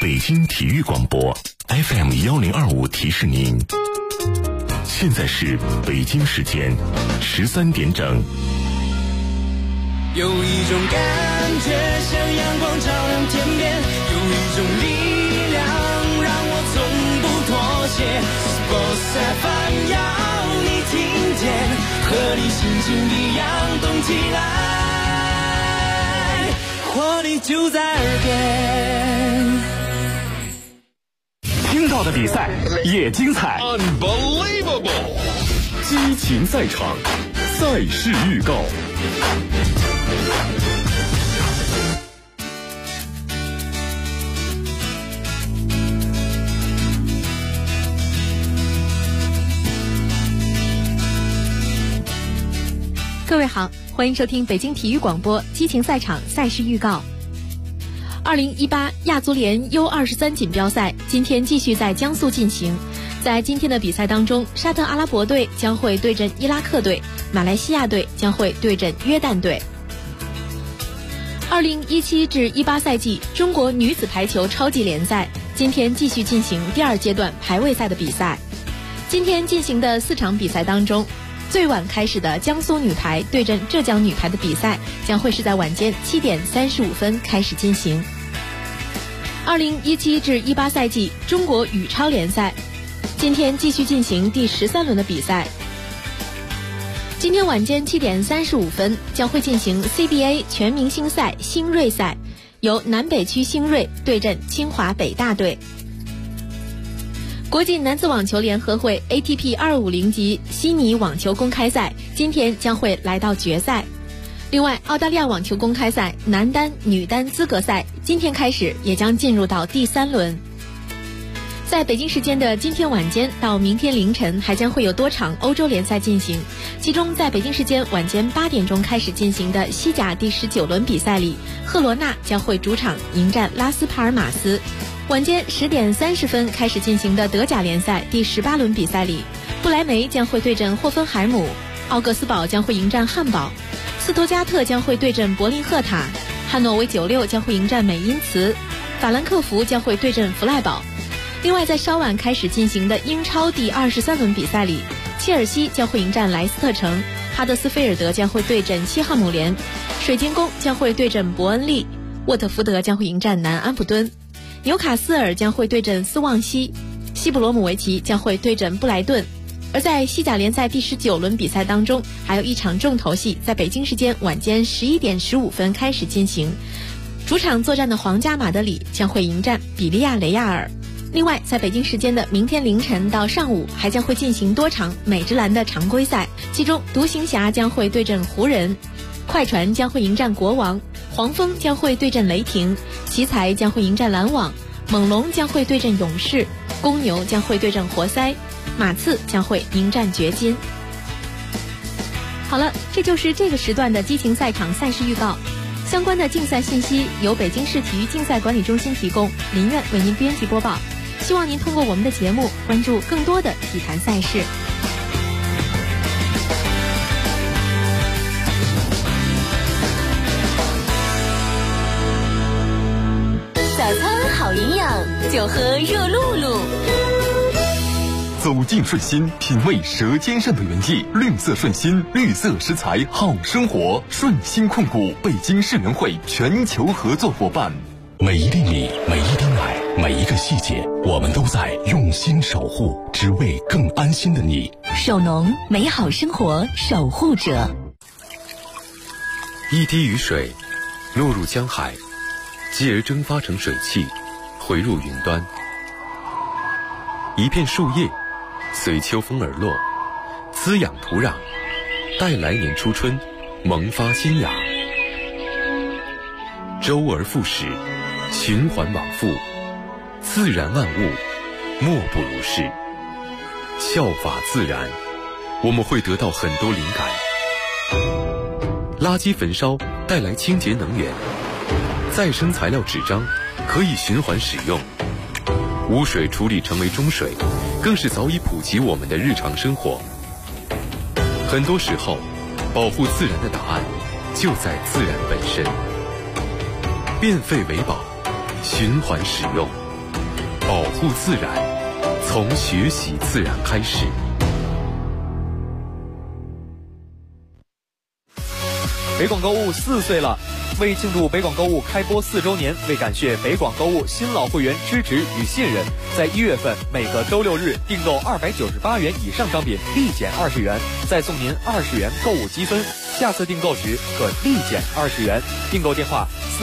北京体育广播 FM1025提示您，现在是北京时间13点整。 有一种感觉像阳光照亮天边，有一种力量让我从不妥协。Sports FM 要你听见，和你心情一样动起来，活力就在耳边。 听到的比赛也精彩 Unbelievable 激情赛场，赛事预告。 各位好，欢迎收听北京体育广播激情赛场赛事预告。2018亚足联 U23 锦标赛今天继续在江苏进行。在今天的比赛当中，沙特阿拉伯队将会对阵伊拉克队，马来西亚队将会对阵约旦队。2017至18赛季中国女子排球超级联赛今天继续进行第二阶段排位赛的比赛。今天进行的4场比赛当中，最晚开始的江苏女排对阵浙江女排的比赛将会是在晚间7点35分开始进行。2017至18赛季中国羽超联赛今天继续进行第13轮的比赛。今天晚间7点35分将会进行 CBA 全明星赛新锐赛，由南北区新锐对阵清华北大队。国际男子网球联合会 ATP 250级悉尼网球公开赛今天将会来到决赛。另外，澳大利亚网球公开赛男单、女单资格赛今天开始也将进入到第3轮。在北京时间的今天晚间到明天凌晨，还将会有多场欧洲联赛进行。其中，在北京时间晚间8点钟开始进行的西甲第19轮比赛里，赫罗纳将会主场迎战拉斯帕尔马斯。晚间10点30分开始进行的德甲联赛第18轮比赛里，布莱梅将会对阵霍芬海姆，奥格斯堡将会迎战汉堡，斯图加特将会对阵柏林赫塔，汉诺威96将会迎战美因茨，法兰克福将会对阵弗赖堡。另外，在稍晚开始进行的英超第23轮比赛里，切尔西将会迎战莱斯特城，哈德斯菲尔德将会对阵西汉姆联，水晶宫将会对阵伯恩利，沃特福德将会迎战南安普敦，纽卡斯尔将会对阵斯旺西，西布罗姆维奇将会对阵布莱顿。而在西甲联赛第19轮比赛当中，还有一场重头戏在北京时间晚间11点15分开始进行，主场作战的皇家马德里将会迎战比利亚雷亚尔。另外，在北京时间的明天凌晨到上午还将会进行多场美职篮的常规赛，其中独行侠将会对阵湖人，快船将会迎战国王，黄蜂将会对阵雷霆，奇才将会迎战篮网，猛龙将会对阵勇士，公牛将会对阵活塞，马刺将会迎战掘金。好了，这就是这个时段的激情赛场赛事预告。相关的竞赛信息由北京市体育竞赛管理中心提供，林苑为您编辑播报。希望您通过我们的节目关注更多的体坛赛事。 早餐好营养，就喝热露露。 走进顺心，品味舌尖上的原意。绿色顺心，绿色食材好生活。顺心控股，北京市联会全球合作伙伴。 每一粒米，每一滴奶，每一个细节，我们都在用心守护，只为更安心的你。 手农，美好生活守护者。 一滴雨水落入江海，继而蒸发成水汽，回入云端。一片树叶随秋风而落，滋养土壤，待来年初春萌发新芽。周而复始，循环往复，自然万物莫不如是。效法自然，我们会得到很多灵感。垃圾焚烧带来清洁能源，再生材料纸张可以循环使用，污水处理成为中水，更是早已普及我们的日常生活。很多时候，保护自然的答案就在自然本身。变废为宝，循环使用， 保护自然，从学习自然开始。 北广购物4岁了，为庆祝北广购物开播4周年，为感谢北广购物新老会员支持与信任，在1月份每个周6日订购298元以上商品立减20元，再送您20元购物积分，下次订购时可立减20元。订购电话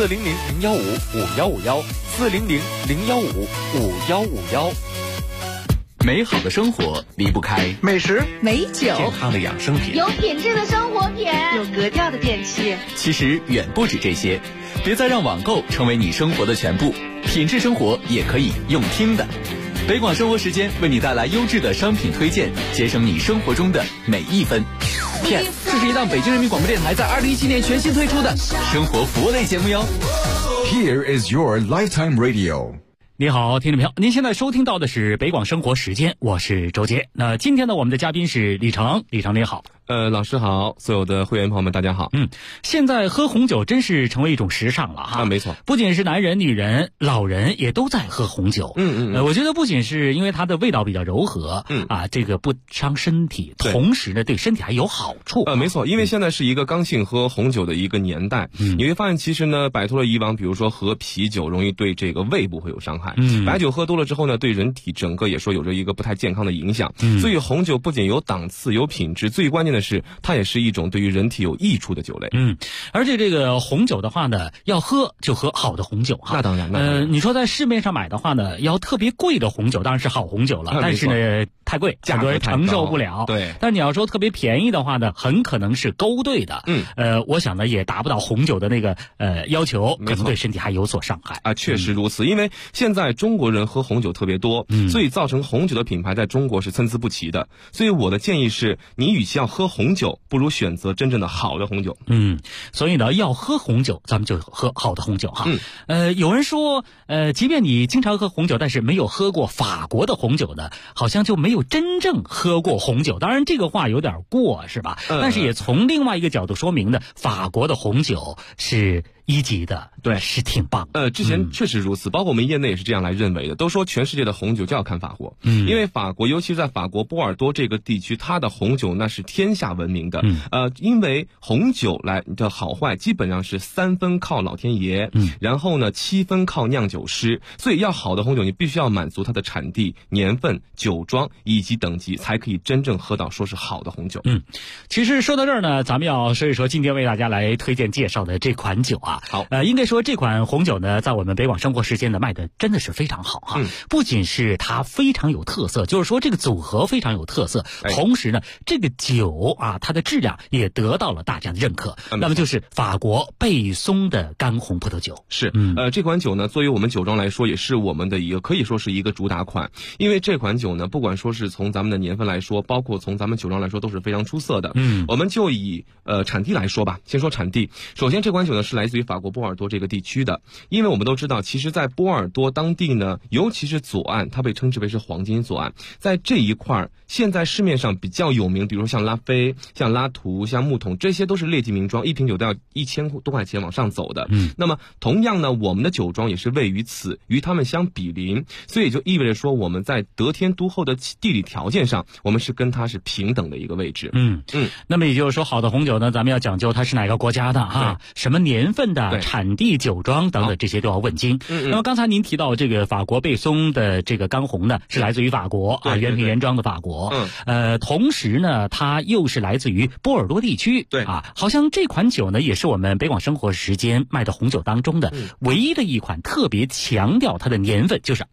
400-015-5151，400-015-5151。 美好的生活离不开美食、 美酒、 健康的养生品， 有品质的生活品， 有格调的电器。 其实远不止这些，别再让网购成为你生活的全部，品质生活也可以用听的。北广生活时间为你带来优质的商品推荐，节省你生活中的每一分。 PS， 这是一档北京人民广播电台在2017年全新推出的生活服务类节目哟。 Here is your lifetime radio。 你好，听众朋友，您现在收听到的是北广生活时间，我是周杰。那今天呢，我们的嘉宾是李成，李成您好。 老师好，所有的会员朋友们大家好。 现在喝红酒真是成为一种时尚了哈。 没错， 不仅是男人、女人、老人也都在喝红酒。我觉得不仅是因为它的味道比较柔和，这个不伤身体，同时呢对身体还有好处。 没错，因为现在是一个刚性喝红酒的一个年代，你会发现其实呢摆脱了以往比如说喝啤酒容易对这个胃部会有伤害，白酒喝多了之后呢对人体整个也说有着一个不太健康的影响，所以红酒不仅有档次有品质，最关键的是它也是一种对于人体有益处的酒类。 而且这个红酒的话呢，要喝就喝好的红酒哈。 那当然， 你说在市面上买的话呢，要特别贵的红酒当然是好红酒了，但是呢太贵，很多人承受不了。 对， 但你要说特别便宜的话呢，很可能是勾兑的。我想呢也达不到红酒的那个要求，可能对身体还有所伤害啊。确实如此，因为现在中国人喝红酒特别多，所以造成红酒的品牌在中国是参差不齐的。所以我的建议是，你与其要喝红酒，不如选择真正的好的红酒。 所以呢，要喝红酒，咱们就喝好的红酒哈。有人说，即便你经常喝红酒，但是没有喝过法国的红酒呢，好像就没有真正喝过红酒。当然，这个话有点过，是吧？但是也从另外一个角度说明呢，法国的红酒是1级的，对，是挺棒。 之前确实如此，包括我们业内也是这样来认为的，都说全世界的红酒就要看法国，因为法国，尤其是在法国波尔多这个地区，它的红酒那是天下闻名的。因为红酒来的好坏基本上是3分靠老天爷，然后呢7分靠酿酒师，所以要好的红酒，你必须要满足它的产地、年份、酒庄以及等级，才可以真正喝到说是好的红酒。 其实说到这儿呢，咱们要说一说今天为大家来推荐介绍的这款酒啊。 好， 应该说这款红酒呢，在我们北广生活时间呢卖的真的是非常好哈。不仅是它非常有特色，就是说这个组合非常有特色，同时呢，这个酒啊，它的质量也得到了大家的认可。那么就是法国贝松的干红葡萄酒。 是，这款酒呢，作为我们酒庄来说，也是我们的一个可以说是一个主打款。因为这款酒呢，不管说是从咱们的年份来说，包括从咱们酒庄来说，都是非常出色的。我们就以产地来说吧，先说产地。首先，这款酒呢是来自于法国波尔多这个地区的，因为我们都知道，其实在波尔多当地呢，尤其是左岸，它被称之为是黄金左岸，在这一块现在市面上比较有名，比如说像拉菲、像拉图、像木桶，这些都是劣迹名庄，一瓶酒都要1000多块钱往上走的。那么同样呢，我们的酒庄也是位于此，与他们相比邻，所以就意味着说，我们在得天独厚的地理条件上，我们是跟它是平等的一个位置。 那么也就是说，好的红酒呢，咱们要讲究它是哪个国家的哈，什么年份的、产地、酒庄等等，这些都要问清。那么刚才您提到这个法国贝松的这个干红呢，是来自于法国啊，原瓶原装的法国。同时呢，它又是来自于波尔多地区。好像这款酒呢，也是我们北广生活时间卖的红酒当中的唯一的一款特别强调它的年份，就是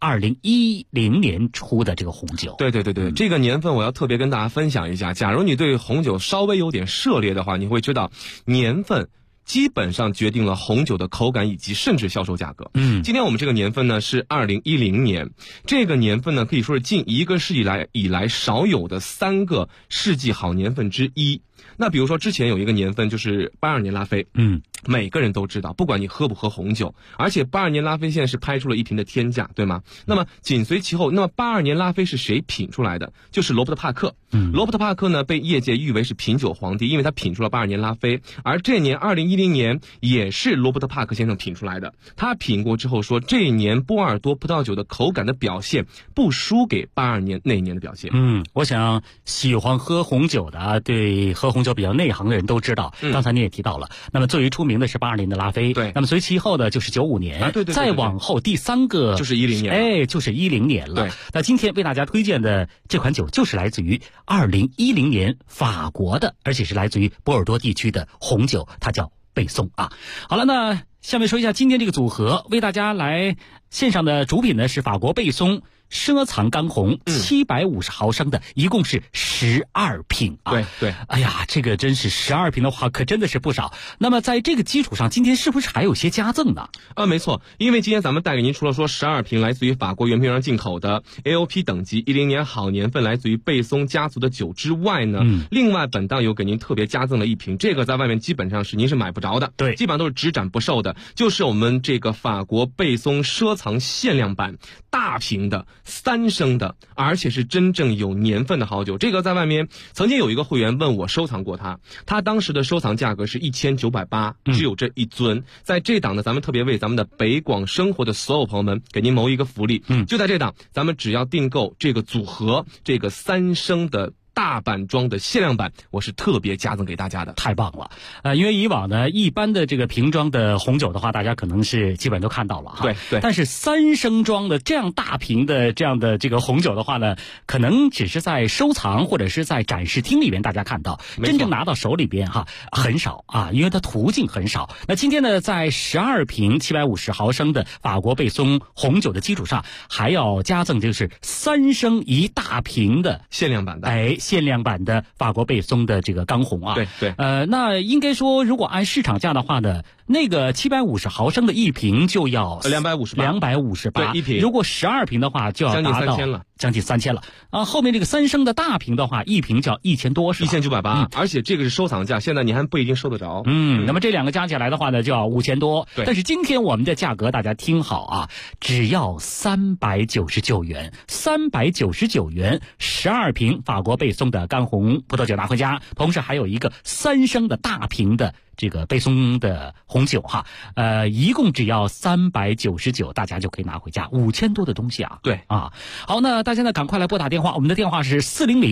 2010年出的这个红酒。 对，这个年份我要特别跟大家分享一下。假如你对红酒稍微有点涉猎的话，你会知道年份基本上决定了红酒的口感以及甚至销售价格。今天我们这个年份呢是2010年，这个年份呢可以说是近1个世纪以来少有的3个世纪好年份之一。那比如说之前有一个年份就是82年拉菲， 每个人都知道，不管你喝不喝红酒，而且82年拉菲现在是拍出了一瓶的天价，对吗？那么紧随其后，那么82年拉菲是谁品出来的？就是罗伯特帕克。罗伯特帕克呢，被业界誉为是品酒皇帝，因为他品出了82年拉菲，而这年2010年也是罗伯特帕克先生品出来的。他品过之后说，这一年波尔多葡萄酒的口感的表现不输给82年那一年的表现。 我想喜欢喝红酒的啊，对喝红酒比较内行的人都知道。刚才你也提到了，那么最为出名的是82年的拉菲， 对。 那么随其后的就是95年， 对， 再往后第3个就是10年， 就是10年了。 对。 那今天为大家推荐的这款酒就是来自于2010年法国的，而且是来自于波尔多地区的红酒，它叫贝松啊。好了，那下面说一下今天这个组合，为大家来线上的主品呢是法国贝松赊藏干红750毫升的，一共是12瓶啊。 对。 哎呀，这个真是12瓶的话，可真的是不少。那么在这个基础上，今天是不是还有些加赠呢？ 没错，因为今天咱们带给您除了说12瓶来自于法国原瓶上进口的 AOP 等级10年好年份来自于贝松家族的酒之外呢，另外本档有给您特别加赠了一瓶，这个在外面基本上是您是买不着的， 对， 基本上都是只展不售的，就是我们这个法国贝松赊藏限量版大瓶的3升的，而且是真正有年份的好酒。这个在外面曾经有一个会员问我收藏过他当时的收藏价格是1980，只有这一尊。在这档呢，咱们特别为咱们的北广生活的所有朋友们给您谋一个福利，就在这档，咱们只要订购这个组合，这个3升的大版装的限量版，我是特别加赠给大家的。 太棒了。因为以往呢，一般的这个瓶装的红酒的话，大家可能是基本都看到了哈。 对。 但是3升装的这样大瓶的这样的这个红酒的话呢，可能只是在收藏或者是在展示厅里边大家看到，真正拿到手里边哈很少啊，因为它途径很少。那今天呢，在12瓶750毫升的法国贝松红酒的基础上，还要加赠就是3升一大瓶的限量版的。 限量版的法国贝松的这个干红啊。 对。 那应该说，如果按市场价的话呢，那个750毫升的一瓶就要258 对，一瓶。 如果12瓶的话，就要达到将近3000了啊。后面这个3升的大瓶的话，一瓶就要1000多是吧 ？1980，而且这个是收藏价，现在你还不一定收得着。 那么这两个加起来的话呢，就要5000多。 对。 但是今天我们的价格大家听好啊，只要399元，399元，12瓶法国贝松的干红葡萄酒拿回家，同时还有一个3升的大瓶的这个贝松的红酒哈，一共只要399，大家就可以拿回家，5000多的东西啊。 对啊，好，那大家呢赶快来拨打电话，我们的电话是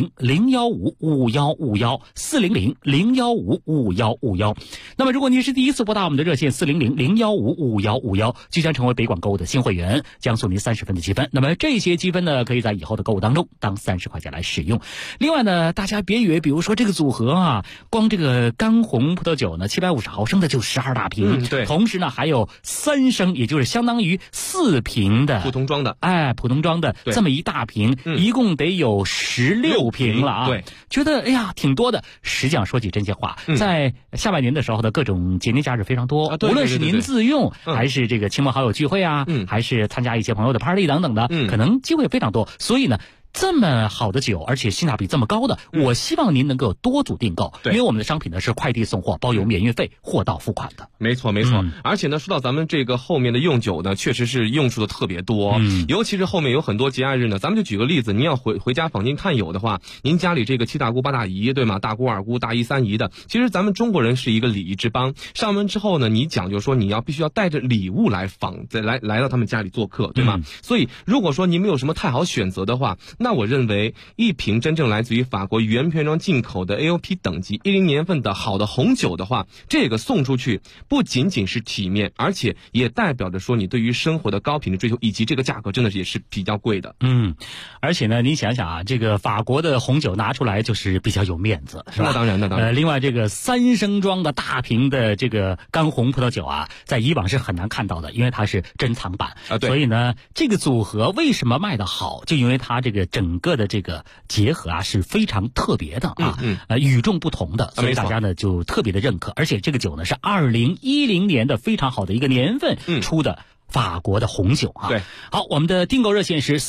400-015-5151，400-015-5151。那么如果您是第一次拨打我们的热线400-015-5151，即将成为北广购物的新会员，将送您30分的积分。那么这些积分呢，可以在以后的购物当中当30块钱来使用。另外呢，大家别以为比如说这个组合啊，光这个干红葡萄酒呢750毫升的就12大瓶， 对。 同时呢还有3升，也就是相当于4瓶的普通装的， 普通装的这么一大瓶，一共得有16瓶了啊。 对， 觉得哎呀挺多的。实际上说句真心话，在下半年的时候的各种节年假日非常多，无论是您自用还是这个亲朋好友聚会啊，还是参加一些朋友的 party 等等的，可能机会非常多。所以呢，这么好的酒，而且性价比这么高的，我希望您能够多组订购，因为我们的商品呢是快递送货，包邮免运费，货到付款的。 没错。而且呢，说到咱们这个后面的用酒呢，确实是用处的特别多，尤其是后面有很多节假日呢，咱们就举个例子，您要回家访亲看友的话，您家里这个7大姑8大姨，对吗？大姑二姑大姨三姨的，其实咱们中国人是一个礼仪之邦，上门之后呢，你讲究说你必须要带着礼物来到他们家里做客，对吗？所以如果说您没有什么太好选择的话，那我认为一瓶真正来自于法国原瓶装进口的 AOP 等级10年份的好的红酒的话，这个送出去不仅仅是体面，而且也代表着说你对于生活的高品质追求，以及这个价格真的也是比较贵的。 而且呢，你想想啊，这个法国的红酒拿出来就是比较有面子，是吧？ 那当然。 另外这个3升装的大瓶的这个干红葡萄酒啊，在以往是很难看到的，因为它是珍藏版啊。对。 所以呢，这个组合为什么卖得好，就因为它这个整个的这个结合啊是非常特别的啊，与众不同的，所以大家呢就特别的认可。而且这个酒呢是2010年的非常好的一个年份出的法国的红酒啊。 对， 好，我们的订购热线是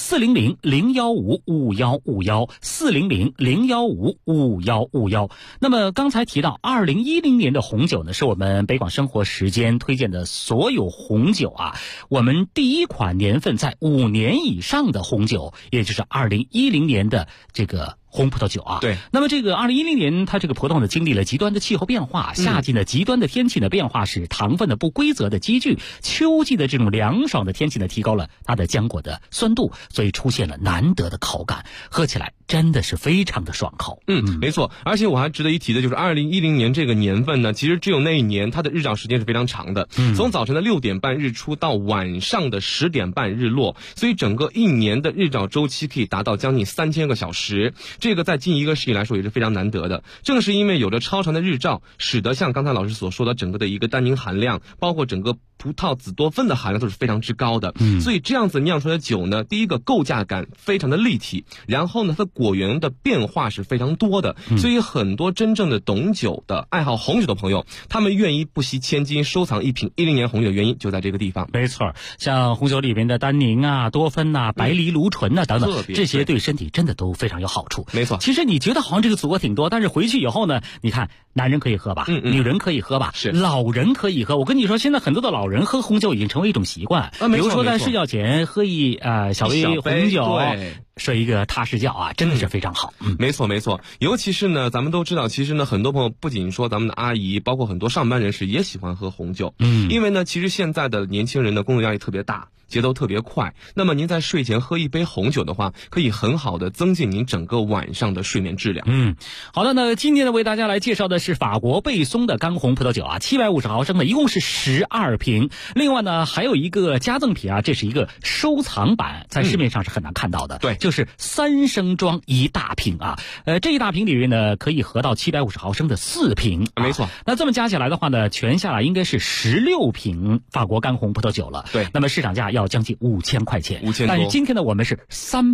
400-015-5151，400-015-5151。那么刚才提到2010年的红酒呢，是我们北广生活时间推荐的所有红酒啊，我们第一款年份在5年以上的红酒，也就是2010年的这个红葡萄酒啊。 对， 那么这个2010年它这个葡萄呢经历了极端的气候变化，夏季呢极端的天气的变化使糖分的不规则的积聚，秋季的这种凉爽的天气呢提高了它的浆果的酸度，所以出现了难得的口感，喝起来真的是非常的爽口。 没错，而且我还值得一提的就是2010年这个年份呢，其实只有那一年它的日照时间是非常长的，从早晨的6点半日出到晚上的10点半日落，所以整个一年的日照周期可以达到将近3000个小时，这个在近1个世纪来说也是非常难得的。正是因为有着超长的日照，使得像刚才老师所说的整个的一个单宁含量，包括整个葡萄紫多酚的含量都是非常之高的，所以这样子酿出来的酒呢，第一个构架感非常的立体，然后呢它果园的变化是非常多的，所以很多真正的懂酒的爱好红酒的朋友，他们愿意不惜千金收藏一瓶10年红酒的原因就在这个地方。 没错，像红酒里面的单宁啊、多酚啊、白藜芦醇啊等等，这些对身体真的都非常有好处。 没错， 其实你觉得好像这个组合挺多，但是回去以后呢，你看男人可以喝吧，女人可以喝吧， 是老人可以喝。我跟你说，现在很多的老人喝红酒已经成为一种习惯，比如说在睡觉前喝小杯红酒，睡一个踏实觉啊，真的是非常好。 没错没错，尤其是呢，咱们都知道，其实呢，很多朋友不仅说咱们的阿姨，包括很多上班人士也喜欢喝红酒，因为呢，其实现在的年轻人的工作压力特别大，节奏特别快，那么您在睡前喝一杯红酒的话，可以很好的增进您整个晚上的睡眠质量。 好的，那今天呢为大家来介绍的是法国贝松的干红葡萄酒啊，750毫升的，一共是12瓶。另外呢还有一个加赠品啊，这是一个收藏版，在市面上是很难看到的， 对， 就是3升装一大瓶啊，这一大瓶里面呢可以合到750毫升的4瓶， 没错。 那这么加起来的话呢，全下来应该是16瓶法国干红葡萄酒了。 对， 那么市场价要将近5000块钱 ，5000多。 但是今天呢，我们是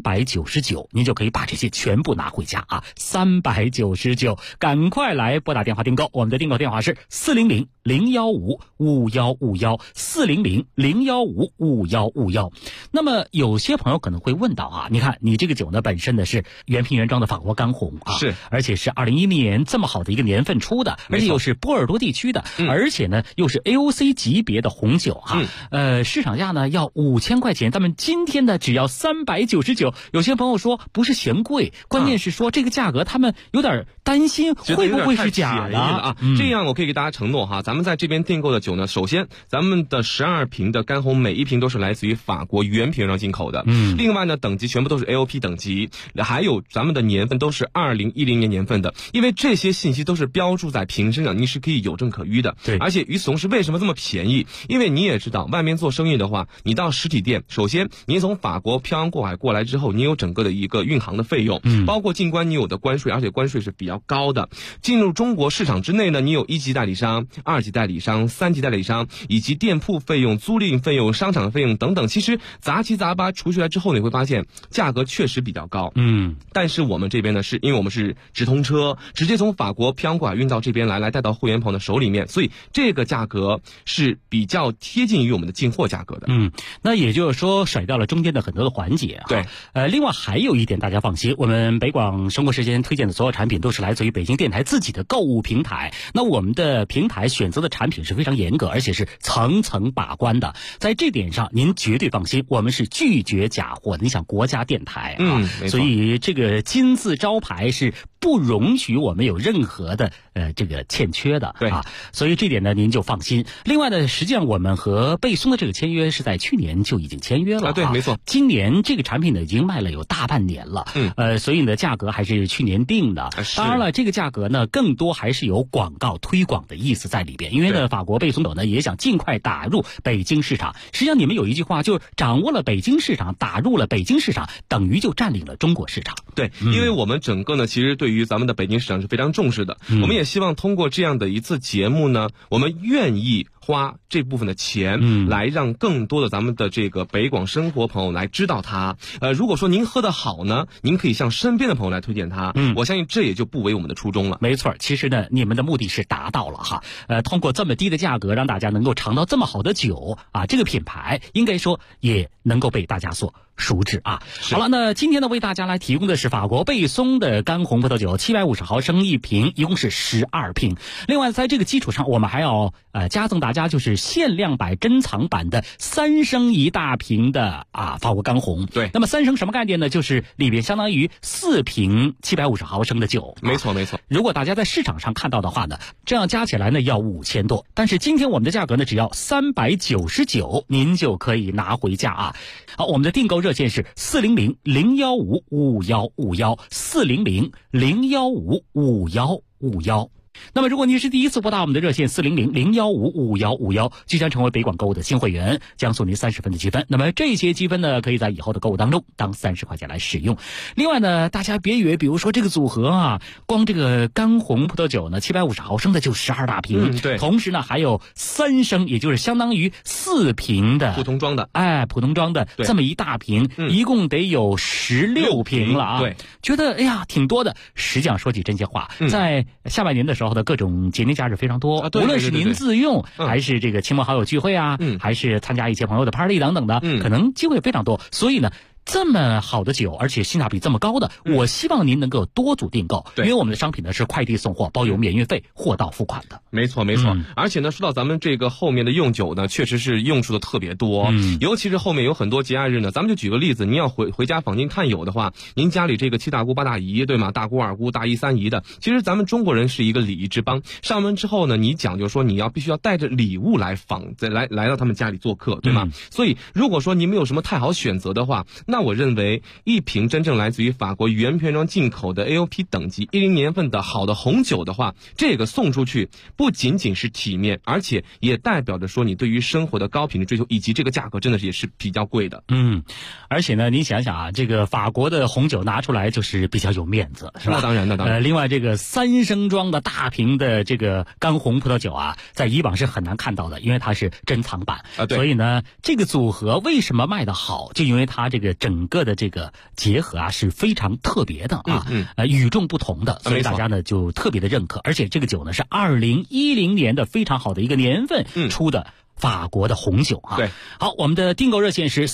399，您就可以把这些全部拿回家啊！399，赶快来拨打电话订购，我们的订购电话是400-015-5151，400-015-5151。那么有些朋友可能会问到啊，你看你这个酒呢本身呢是原瓶原装的法国干红啊， 是， 而且是2010年这么好的一个年份出的，而且又是波尔多地区的，而且呢又是 AOC 级别的红酒啊，市场价呢要5000块钱，咱们今天呢只要399。有些朋友说不是嫌贵，关键是说这个价格他们有点担心会不会是假的啊。这样我可以给大家承诺哈，咱们在这边订购的酒呢，首先咱们的12瓶的干红每一瓶都是来自于法国原瓶上进口的，另外呢等级全部都是 AOP 等级，还有咱们的年份都是2010年年份的，因为这些信息都是标注在瓶身上，你是可以有证可依的。 对， 而且与此同时为什么这么便宜？因为你也知道外面做生意的话，你到实体店，首先您从法国漂洋过海过来之后，你有整个的一个运航的费用，包括进关你有的关税，而且关税是比较高的。进入中国市场之内呢，你有1级代理商、2级代理商、3级代理商，以及店铺费用、租赁费用、商场费用等等，其实杂七杂八除下来之后，你会发现价格确实比较高。但是我们这边呢，是因为我们是直通车，直接从法国漂洋过海运到这边来带到会员朋友的手里面，所以这个价格是比较贴近于我们的进货价格的。 那也就是说甩掉了中间的很多的环节啊。 对， 另外还有一点大家放心，我们北广生活时间推荐的所有产品都是来自于北京电台自己的购物平台。那我们的平台选择的产品是非常严格，而且是层层把关的，在这点上您绝对放心，我们是拒绝假货的。你想国家电台啊，所以这个金字招牌是不容许我们有任何的这个欠缺的， 对啊，所以这点呢您就放心。另外呢，实际上我们和贝松的这个签约是在去年就已经签约了， 对，没错。 今年这个产品呢已经卖了有大半年了，所以呢价格还是去年定的。当然了，这个价格呢更多还是有广告推广的意思在里边，因为呢法国贝松酒呢也想尽快打入北京市场。实际上你们有一句话，就是掌握了北京市场，打入了北京市场，等于就占领了中国市场。 对，因为我们整个呢其实对于咱们的北京市场是非常重视的，我们也希望通过这样的一次节目呢，我们愿意花这部分的钱，来让更多的咱们的这个北广生活朋友来知道它。如果说您喝得好呢，您可以向身边的朋友来推荐它。我相信这也就不违我们的初衷了。 没错，其实呢，你们的目的是达到了哈。通过这么低的价格，让大家能够尝到这么好的酒啊，这个品牌应该说也能够被大家所熟知啊。好了，那今天呢，为大家来提供的是法国贝松的干红葡萄酒，750毫升一瓶，一共是12瓶。另外，在这个基础上，我们还要加赠大家就是限量版珍藏版的3升一大瓶的法国干红。 对， 那么3升什么概念呢？就是里边相当于4瓶750毫升的酒。 没错没错。 如果大家在市场上看到的话呢，这样加起来呢要5000多，但是今天我们的价格呢只要399，您就可以拿回家啊。好，我们的订购热线是400-015-5151，400-015-5151。那么如果您是第一次拨打我们的热线400-015-5151，即将成为北广购物的新会员，将送您30分的积分。那么这些积分呢，可以在以后的购物当中当30块钱来使用。另外呢，大家别以为比如说这个组合啊，光这个干红葡萄酒呢750毫升的就12大瓶， 对， 同时呢还有3升，也就是相当于4瓶的普通装的， 普通装的这么一大瓶，一共得有16瓶了啊。 对， 觉得哎呀挺多的。实际上说起真心话，在下半年的时候的各种节日假日非常多，无论是您自用还是这个亲朋好友聚会啊，还是参加一些朋友的 party 等等的，可能机会非常多。所以呢，这么好的酒，而且性价比这么高的，我希望您能够多组订购，因为我们的商品呢是快递送货，包邮免运费，货到付款的。 没错没错。而且呢，说到咱们这个后面的用酒呢，确实是用处的特别多，尤其是后面有很多节假日呢，咱们就举个例子，您要回家坊间看友的话，您家里这个7大姑8大姨，对吗？大姑2姑大姨3姨的，其实咱们中国人是一个礼仪之邦，上门之后呢，你讲究说你必须要带着礼物来来到他们家里做客，对吗？所以如果说您没有什么太好选择的话，那我认为一瓶真正来自于法国原瓶装进口的 AOP 等级10年份的好的红酒的话，这个送出去不仅仅是体面，而且也代表着说你对于生活的高品质追求，以及这个价格真的也是比较贵的。 而且呢，您想想啊，这个法国的红酒拿出来就是比较有面子，是吧？ 那当然，那当然。 另外这个3升装的大瓶的这个干红葡萄酒啊，在以往是很难看到的，因为它是珍藏版所以呢，这个组合为什么卖得好，就因为它这个整个的这个结合啊是非常特别的与众不同的，所以大家呢就特别的认可。而且这个酒呢是2010年的非常好的一个年份出的法国的红酒啊。 对， 好，我们的订购热线是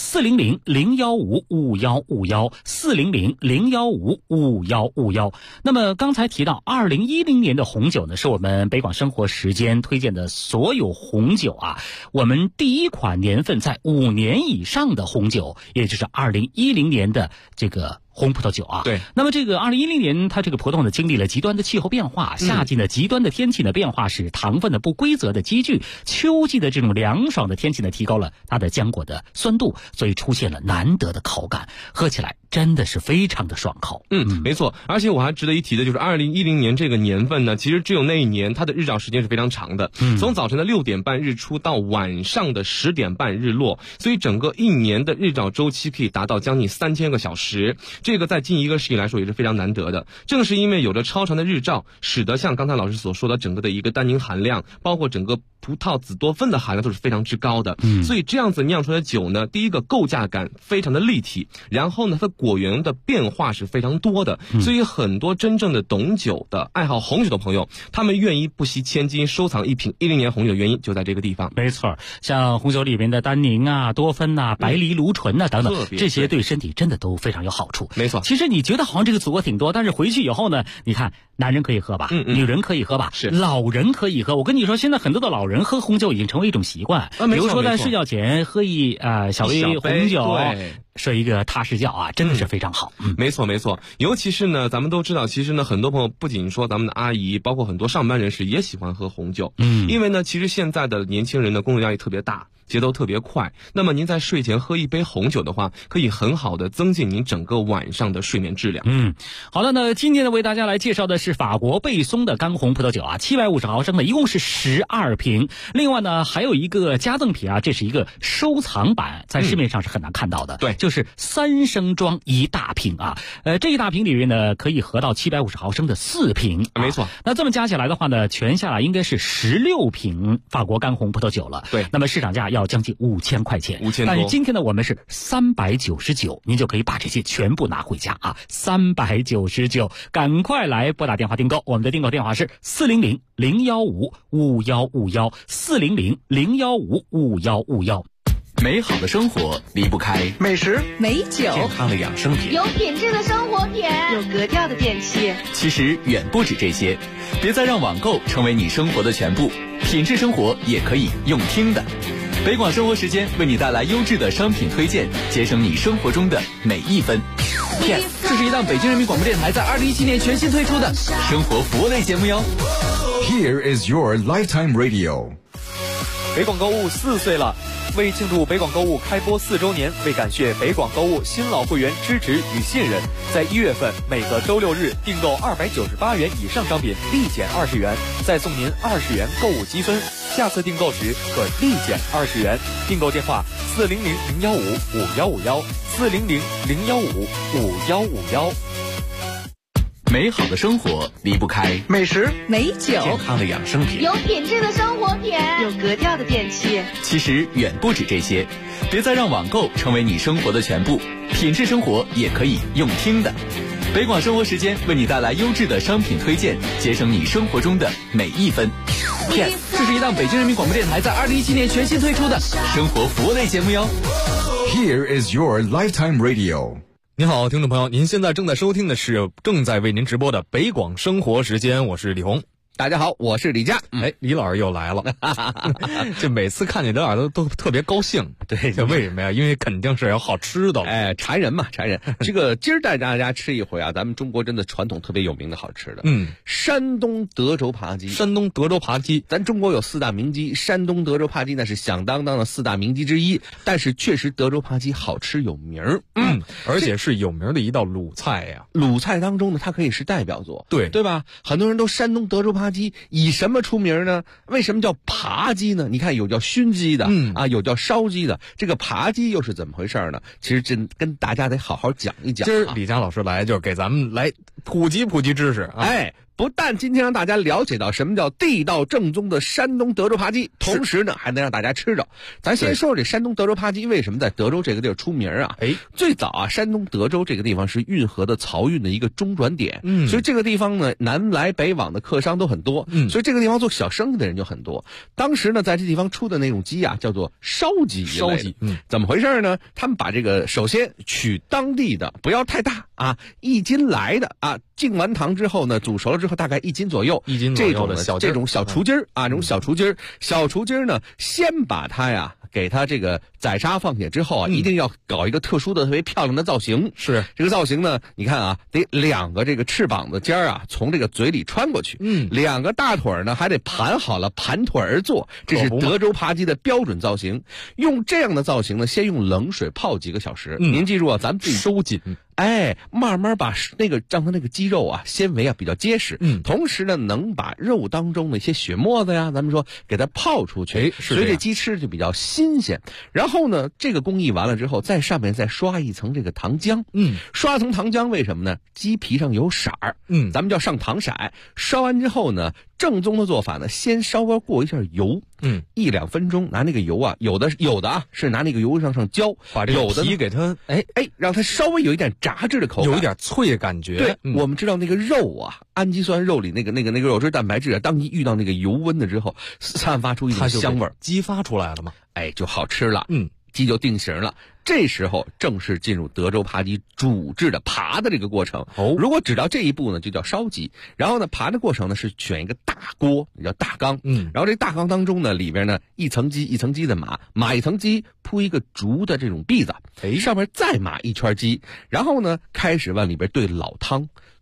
400-015-5151，400-015-5151。那么刚才提到2010年的红酒呢，是我们北广生活时间推荐的所有红酒啊，我们第一款年份在5年以上的红酒，也就是2010年的这个红葡萄酒啊。 对， 那么这个2010年它这个葡萄呢经历了极端的气候变化，夏季呢极端的天气的变化使糖分的不规则的积聚，秋季的这种凉爽的天气呢提高了它的浆果的酸度，所以出现了难得的口感，喝起来真的是非常的爽口。 没错。而且我还值得一提的就是2010年这个年份呢，其实只有那一年它的日照时间是非常长的，从早晨的6点半日出到晚上的10点半日落，所以整个一年的日照周期可以达到将近3000个小时，这个在近1个世纪来说也是非常难得的。正是因为有着超长的日照，使得像刚才老师所说的整个的一个单宁含量，包括整个葡萄紫多酚的含量都是非常之高的，所以这样子酿出来的酒呢，第一个构架感非常的立体，然后呢它果园的变化是非常多的，所以很多真正的懂酒的爱好红酒的朋友，他们愿意不惜千金收藏一瓶10年红酒的原因就在这个地方。 没错，像红酒里面的单宁啊、多酚啊、白藜芦醇啊等等，这些对身体真的都非常有好处。 没错， 其实你觉得好像这个组合挺多，但是回去以后呢，你看男人可以喝吧，女人可以喝吧，老人可以喝。我跟你说，现在很多的老人喝红酒已经成为一种习惯，比如说在睡觉前喝一小杯红酒，睡一个踏实觉啊，真的是非常好。 没错没错。尤其是呢，咱们都知道，其实呢，很多朋友不仅说咱们的阿姨，包括很多上班人士也喜欢喝红酒，因为呢，其实现在的年轻人的工作压力特别大， 节奏特别快。那么您在睡前喝一杯红酒的话，可以很好的增进您整个晚上的睡眠质量。 好了，那今天呢为大家来介绍的是法国贝松的干红葡萄酒啊，750毫升的，一共是12瓶。另外呢还有一个加赠品啊，这是一个收藏版，在市面上是很难看到的。 对， 就是3升装一大瓶啊。这一大瓶里面呢可以合到750毫升的4瓶。 没错。 那这么加起来的话呢，全下来应该是16瓶法国干红葡萄酒了。 对。 那么市场价要将近5000块钱。 5000多。 但是今天呢我们是399，您就可以把这些全部拿回家啊，399，赶快来拨打电话订购。我们的订购电话是400-015-51551，400-015-5151。 美好的生活离不开美食、 美酒、 健康的养生品、 有品质的生活品、 有格调的电器。 其实远不止这些，别再让网购成为你生活的全部，品质生活也可以用听的。北广生活时间为你带来优质的商品推荐，节省你生活中的每一分。 Yes， 这是一档北京人民广播电台在2017年全新推出的生活服务类节目哟。 Here is your lifetime radio。 北广购物4岁了，为庆祝北广购物开播4周年，为感谢北广购物新老会员支持与信任，在1月份每个周6日订购298元以上商品立减20元，再送您20元购物积分，下次订购时可立减20元。订购电话400-015-5151，400-015-5151。 美好的生活离不开美食、 美酒、 健康的养生品、 有品质的生活品、 有格调的电器。 其实远不止这些，别再让网购成为你生活的全部，品质生活也可以用听的。北广生活时间为你带来优质的商品推荐，节省你生活中的每一分。 Yes， 这是一档北京人民广播电台在2017年全新推出的生活服务类节目哟。 Here is your lifetime radio。 您好，听众朋友，您现在正在收听的是正在为您直播的北广生活时间，我是李红。 大家好，我是李佳。 李老师又来了，就每次看见李老师都特别高兴。 对， 这为什么呀？因为肯定是有好吃的。 馋人嘛，馋人。这个今儿带大家吃一回啊，咱们中国真的传统特别有名的好吃的。山东德州扒鸡。 山东德州扒鸡， 咱中国有4大名鸡，山东德州扒鸡那是响当当的4大名鸡之一。但是确实德州扒鸡好吃有名儿。 而且是有名的一道鲁菜呀。 鲁菜当中呢，它可以是代表作。对吧？很多人都山东德州扒鸡以什么出名呢？为什么叫扒鸡呢？你看有叫熏鸡的，有叫烧鸡的，这个扒鸡又是怎么回事呢？其实真跟大家得好好讲一讲。 今儿李佳老师来就是给咱们来普及知识啊。 不但今天让大家了解到什么叫地道正宗的山东德州扒鸡，同时呢还能让大家吃着。咱先说说这山东德州扒鸡为什么在德州这个地儿出名啊？最早啊，山东德州这个地方是运河的漕运的一个中转点，所以这个地方呢南来北往的客商都很多，所以这个地方做小生意的人就很多。当时呢在这地方出的那种鸡啊叫做烧鸡，怎么回事呢？他们把这个首先取当地的，不要太大啊，1斤来的啊，浸完糖之后呢煮熟了之后大概1斤左右，这种小雏鸡儿啊，这种小雏鸡儿呢，先把它呀给它这个宰杀放血之后啊，一定要搞一个特殊的特别漂亮的造型。 是这个造型呢，你看啊，得2个这个翅膀的尖儿啊从这个嘴里穿过去，2个大腿呢还得盘好了，盘腿而坐，这是德州扒鸡的标准造型。用这样的造型呢，先用冷水泡几个小时。您记住啊，咱们自己收紧。 慢慢把让它那个鸡肉啊纤维啊比较结实，同时呢能把肉当中的一些血沫子呀，咱们说给它泡出去，所以这鸡吃就比较新鲜。然后呢，这个工艺完了之后，在上面再刷一层这个糖浆，刷一层糖浆为什么呢？鸡皮上有色儿，咱们叫上糖色。刷完之后呢，正宗的做法呢，先稍微过一下油，1-2分钟，拿那个油啊，有的啊是拿那个油上浇， 把这个皮给它让它稍微有一点炸制的口感， 有一点脆的感觉。 对，我们知道那个肉啊，氨基酸肉里那个肉质蛋白质啊，当一遇到那个油温的之后，散发出一种香味儿， 激发出来了嘛， 就好吃了。鸡就定型了。这时候正式进入德州扒鸡煮制的扒的这个过程。如果只到这一步呢，就叫烧鸡。然后呢，扒的过程呢是选一个大锅，也叫大缸。然后这大缸当中呢，里边呢一层鸡一层鸡的码一层鸡，铺一个竹的这种篦子，上面再码一圈鸡，然后呢开始往里边兑老汤。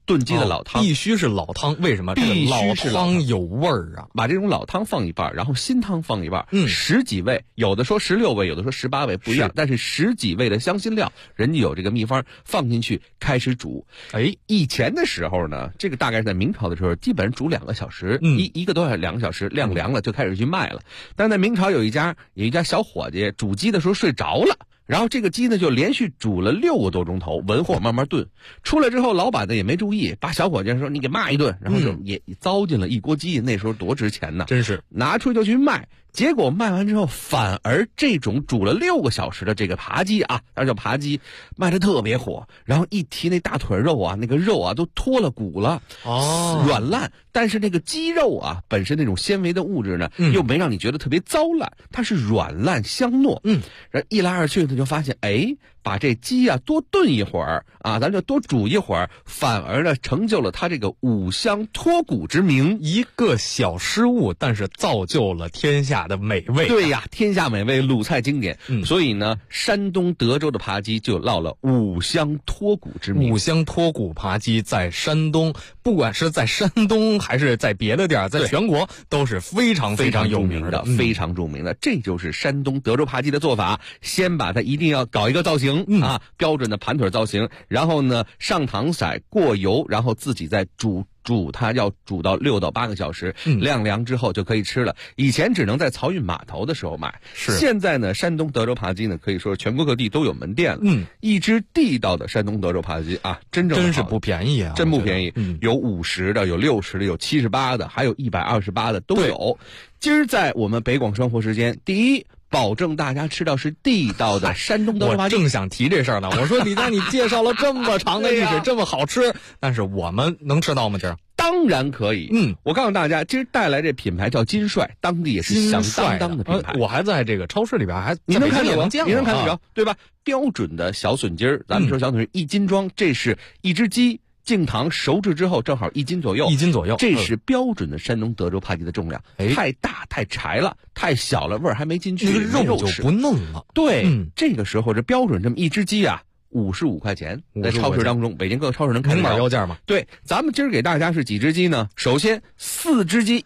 炖鸡的老汤， 必须是老汤。为什么？这个老汤有味儿啊！ 把这种老汤放一半，然后新汤放一半，十几味，有的说16味，有的说18味，不一样。但是十几味的香辛料，人家有这个秘方，放进去开始煮。以前的时候呢，这个大概是在明朝的时候，基本上煮2个小时，一个多小时2个小时，晾凉了就开始去卖了。但在明朝有一家小伙计煮鸡的时候睡着了。然后这个鸡呢就连续煮了6个多钟头，文火慢慢炖。出来之后，老板呢也没注意，把小伙计说你给骂一顿，然后就也糟践了一锅鸡。那时候多值钱呢， 真是拿出去就去卖。结果卖完之后，反而这种煮了6个小时的这个扒鸡啊，那叫扒鸡，卖得特别火。然后一提那大腿肉啊，那个肉啊都脱了骨了，软烂。但是那个鸡肉啊，本身那种纤维的物质呢，又没让你觉得特别糟烂，它是软烂香糯。然后一来二去呢，就发现把这鸡啊多炖一会儿啊，咱就多煮一会儿，反而呢成就了它这个五香脱骨之名。 一个小失误，但是造就了天下的美味。 对呀，天下美味，鲁菜经典。所以呢，山东德州的扒鸡就落了五香脱骨之名。 五香脱骨扒鸡在山东，不管是在山东还是在别的地儿，在全国都是非常非常有名的， 非常著名的。这就是山东德州扒鸡的做法，先把它一定要搞一个造型。标准的盘腿造型，然后呢上糖色过油，然后自己再煮它，要煮到6到8个小时，晾凉之后就可以吃了。以前只能在漕运码头的时候买，现在呢山东德州扒鸡呢可以说全国各地都有门店了。一只地道的山东德州扒鸡啊，真是不便宜啊， 真不便宜。有50的，有60的，有78的，还有128的都有。今儿在我们北广生活时间，第一，保证大家吃到是地道的山东德州扒鸡。 我正想提这事儿呢，我说李佳，你介绍了这么长的历史，这么好吃，但是我们能吃到吗？这当然可以。我告诉大家，今儿带来这品牌叫金帅，当地也是响当当的品牌。 我还在这个超市里边您能看得着， 您能看得着，对吧？标准的小笋筋儿，咱们说小笋是1斤装，这是一只鸡。净糖熟制之后正好1斤左右，这是标准的山东德州扒鸡的重量。太大太柴了，太小了味儿还没进去， 那个肉就不嫩了。 对，这个时候这标准这么一只鸡啊，55块钱，在超市当中，北京各个超市能看到。 明码标价嘛。 对，咱们今儿给大家是几只鸡呢？首先4只鸡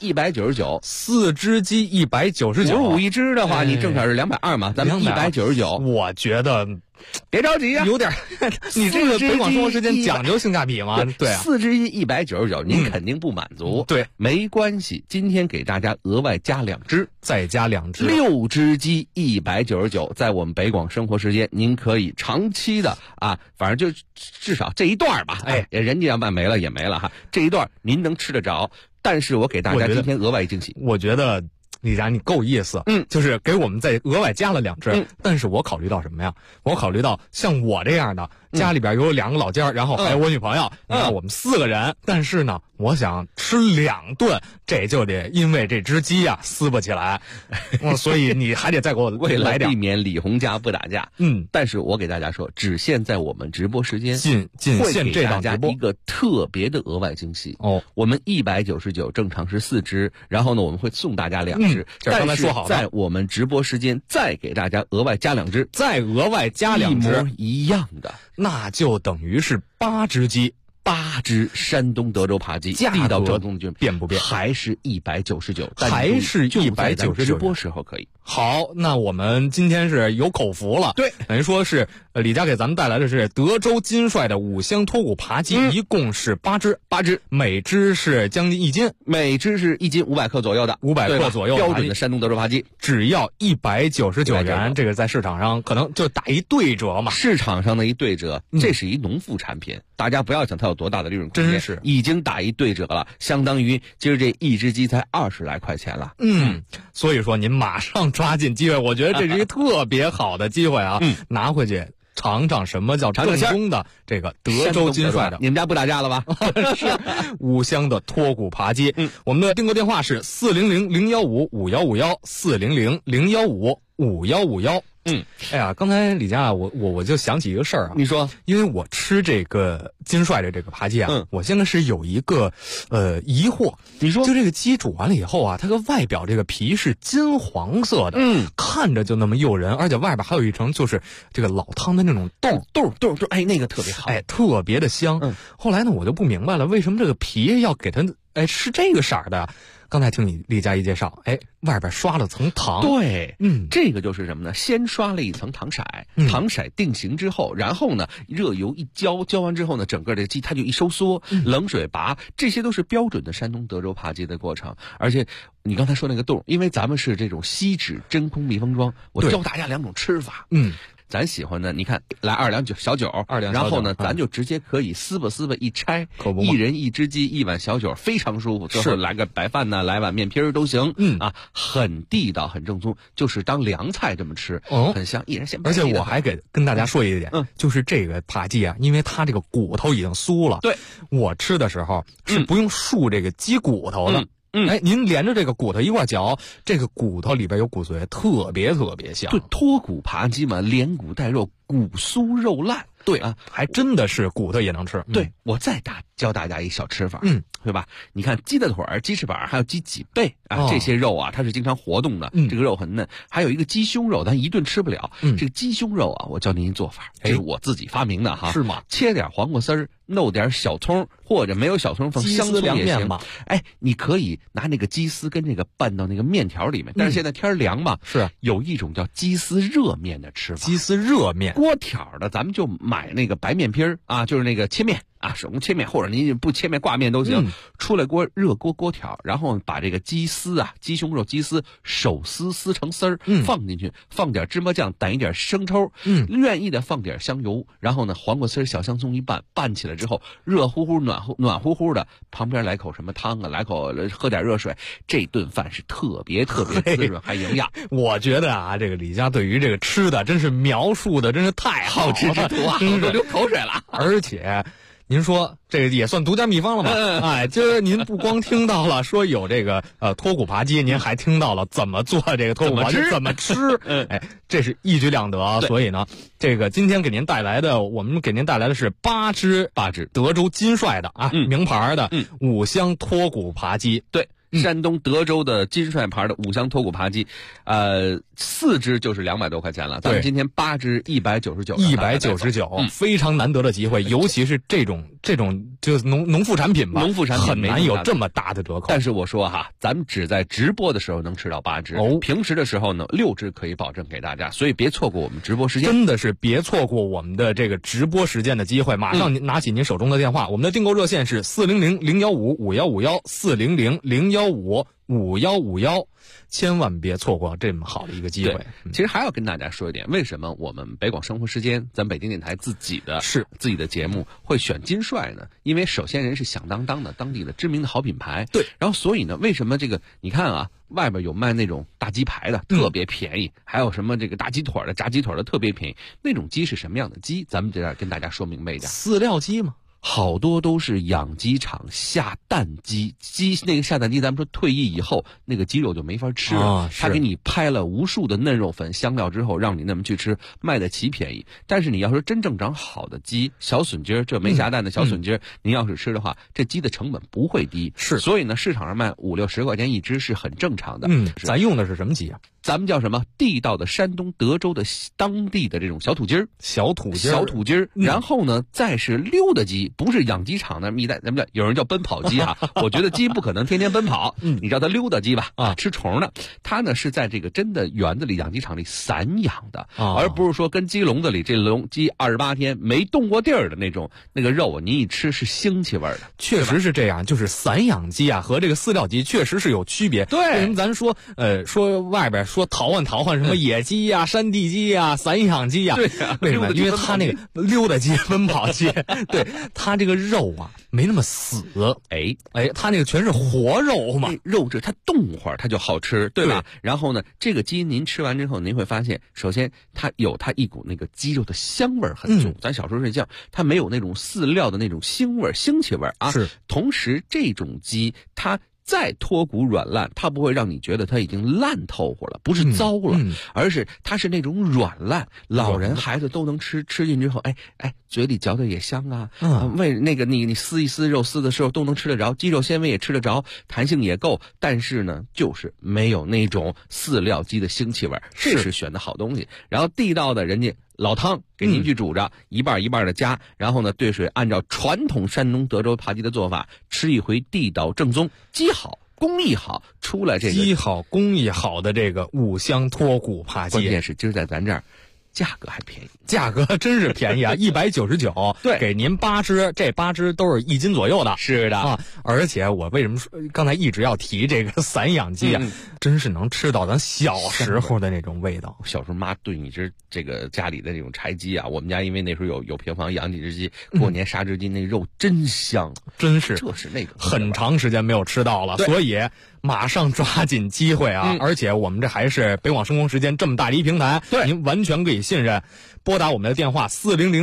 199，4 只鸡199，55 一只的话，你正巧是220嘛，咱们199。 我觉得。 别着急啊， 有点，你这个北广生活时间讲究性价比吗？对啊 ，4只鸡199，您肯定不满足。 对， 没关系，今天给大家额外加2只， 再加2只 ，6只鸡199，在我们北广生活时间，您可以长期的啊，反正就至少这一段吧，人家要卖没了也没了哈，这一段您能吃得着。但是我给大家今天额外惊喜， 我觉得。李佳，你够意思，就是给我们再额外加了2只，但是我考虑到什么呀？我考虑到像我这样的，家里边有2个老家，然后还有我女朋友，你看我们4个人，但是呢，我想吃2顿，这就得因为这只鸡呀撕不起来，所以你还得再给我为来点， 避免李红家不打架。但是我给大家说，只限在我们直播时间， 仅限这档直播一个特别的额外惊喜哦。我们199正常是4只，然后呢，我们会送大家2只。 刚才说好的， 在我们直播时间再给大家额外加2只， 再额外加2只， 一模一样的， 那就等于是8只鸡 ，8只山东德州扒鸡，地道正宗的变不变？ 还是199， 还是199， 直播时候可以。 好，那我们今天是有口福了， 对， 等于说是李佳给咱们带来的是德州金帅的五香脱骨扒鸡，一共是8只，每只是将近1斤， 每只是1斤500克左右的 ，500克左右， 标准的山东德州扒鸡， 只要199元，这个在市场上可能就打一对折嘛。 市场上的一对折，这是一农副产品，大家不要想它有多大的利润空间， 真是已经打一对折了，相当于今儿这一只鸡才20来块钱了。 所以说您马上抓紧机会，我觉得这是一个特别好的机会啊！拿回去尝尝什么叫正宗的这个德州金帅的。 你们家不打架了吧？ 是五香的脱骨扒鸡。我们的订购电话是400-015-5151，400-015-5151。 哎呀，刚才李佳，我就想起一个事儿啊。 你说， 因为我吃这个金帅的这个扒鸡啊，我现在是有一个疑惑。 你说， 就这个鸡煮完了以后啊，它个外表这个皮是金黄色的，看着就那么诱人，而且外边还有一层就是这个老汤的那种豆， 哎，那个特别好， 哎，特别的香。后来呢，我就不明白了，为什么这个皮要给它是这个色儿的？刚才听你李佳一介绍，外边刷了层糖。 对，这个就是什么呢？先刷了一层糖色，糖色定型之后，然后呢，热油一浇完之后呢，整个这鸡它就一收缩，冷水拔，这些都是标准的山东德州扒鸡的过程。而且你刚才说那个冻，因为咱们是这种锡纸真空密封装，我教大家2种吃法。咱喜欢的，你看来2两小酒，然后呢，咱就直接可以撕吧一拆，一人一只鸡1碗小酒，非常舒服。最后来个白饭呢，来碗面皮都行。很地道，很正宗，就是当凉菜这么吃，很香。一人先。 而且我还跟大家说一点，就是这个扒鸡啊，因为它这个骨头已经酥了， 对， 我吃的时候是不用漱这个鸡骨头的。您连着这个骨头一块嚼，这个骨头里边有骨髓，特别香。 对，脱骨扒鸡嘛，连骨带肉，骨酥肉烂。 对啊，还真的是骨头也能吃。 对，我再教大家一小吃法，对吧？你看鸡的腿儿、鸡翅膀，还有鸡脊背啊，这些肉啊，它是经常活动的，这个肉很嫩。还有一个鸡胸肉，咱一顿吃不了。这个鸡胸肉啊，我教您一做法，这是我自己发明的哈。 是吗？ 切点黄瓜丝儿，弄点小葱，或者没有小葱放香葱也行。你可以拿那个鸡丝跟这个拌到那个面条里面。但是现在天凉嘛， 是有一种叫鸡丝热面的吃法。 鸡丝热面， 锅条的，咱们就买那个白面皮儿啊，就是那个切面。手工切面，或者您不切面挂面都行。出来热锅条，然后把这个鸡丝啊，鸡胸肉鸡丝手撕成丝儿，放进去，放点芝麻酱，掸一点生抽，愿意的放点香油，然后呢，黄瓜丝小香葱一拌起来之后，热乎乎暖乎的，旁边来口什么汤啊，来口喝点热水，这顿饭是特别滋润还营养。 我觉得啊，这个李佳对于这个吃的真是描述的真是太好吃之徒啊，都流口水了， 而且。您说这个也算独家秘方了吧？今儿您不光听到了说有这个脱骨扒鸡，您还听到了怎么做这个脱骨扒鸡，怎么吃？这是一举两得。所以呢，这个今天我们给您带来的是8只德州金帅的名牌的5香脱骨扒鸡。 对。山东德州的金帅牌的5香脱骨扒鸡，4只就是200多块钱了。咱们今天8只199， 非常难得的机会，尤其是这种就是农副产品吧，很难有这么大的折扣。 但是我说哈，咱们只在直播的时候能吃到8只，平时的时候呢6只可以保证给大家，所以别错过我们直播时间， 真的是别错过我们的这个直播时间的机会。马上您拿起您手中的电话，我们的订购热线是400-015-5151，400-015-5151，千万别错过这么好的一个机会。 其实还要跟大家说一点，为什么我们北广生活时间，咱北京电台自己的节目会选金帅呢？因为首先人是响当当的当地的知名的好品牌， 对。 然后所以呢，为什么这个你看啊，外边有卖那种大鸡排的，特别便宜，还有什么这个大鸡腿的、炸鸡腿的特别便宜，那种鸡是什么样的鸡？咱们这跟大家说明白一点， 饲料鸡吗？ 好多都是养鸡场下蛋鸡，那个下蛋鸡，咱们说退役以后，那个鸡肉就没法吃了。他给你拍了无数的嫩肉粉、香料之后，让你那么去吃，卖得起便宜。但是你要说真正长好的鸡，小笋鸡儿，这没下蛋的小笋鸡儿，您要是吃的话，这鸡的成本不会低。 是， 所以呢，市场上卖50-60块钱一只是很正常的。 咱用的是什么鸡啊？ 咱们叫什么？地道的山东德州的当地的这种小土鸡儿，小土鸡儿。然后呢，再是溜达鸡。不是养鸡场的蜜袋，咱们有人叫奔跑鸡啊。我觉得鸡不可能天天奔跑，你叫它溜达鸡吧，吃虫的。它呢是在这个真的园子里、养鸡场里散养的，而不是说跟鸡笼子里这鸡28天没动过地儿的那个肉，你一吃是腥气味的。 确实是这样，就是散养鸡啊和这个饲料鸡确实是有区别。 对， 为什么咱说外边说淘换什么野鸡呀、山地鸡呀、散养鸡呀？ 对为什么？因为它那个溜达鸡、奔跑鸡，对它这个肉啊没那么死，它那个全是活肉嘛， 肉质它动会儿它就好吃，对吧？然后呢，这个鸡您吃完之后，您会发现，首先它有它一股那个鸡肉的香味很重，咱小时候睡觉，它没有那种饲料的那种腥气味啊。 是， 同时这种鸡它再脱骨软烂，它不会让你觉得它已经烂透乎了，不是糟了，而是它是那种软烂，老人孩子都能吃，吃进之后，嘴里嚼的也香啊，为那个你撕一撕肉丝的时候都能吃得着，肌肉纤维也吃得着，弹性也够，但是呢，就是没有那种饲料鸡的腥气味，这是选的好东西。然后地道的人家老汤给您去煮着，一半一半的加，然后呢兑水，按照传统山东德州扒鸡的做法，吃一回地道正宗，鸡好工艺好，出来这个鸡好工艺好的这个五香脱骨扒鸡， 关键是今儿在咱这儿价格还便宜， 价格真是便宜啊！199，对，给您8只，这8只都是1斤左右的。 是的啊，而且我为什么说刚才一直要提这个散养鸡啊？真是能吃到咱小时候的那种味道。 小时候妈炖一只这个家里的那种柴鸡啊，我们家因为那时候有平房养几只鸡，过年杀只鸡，那肉真香， 真是， 这是那个很长时间没有吃到了，所以马上抓紧机会啊！而且我们这还是北广生活时间这么大的一平台， 对， 您完全可以信任。拨打我们的电话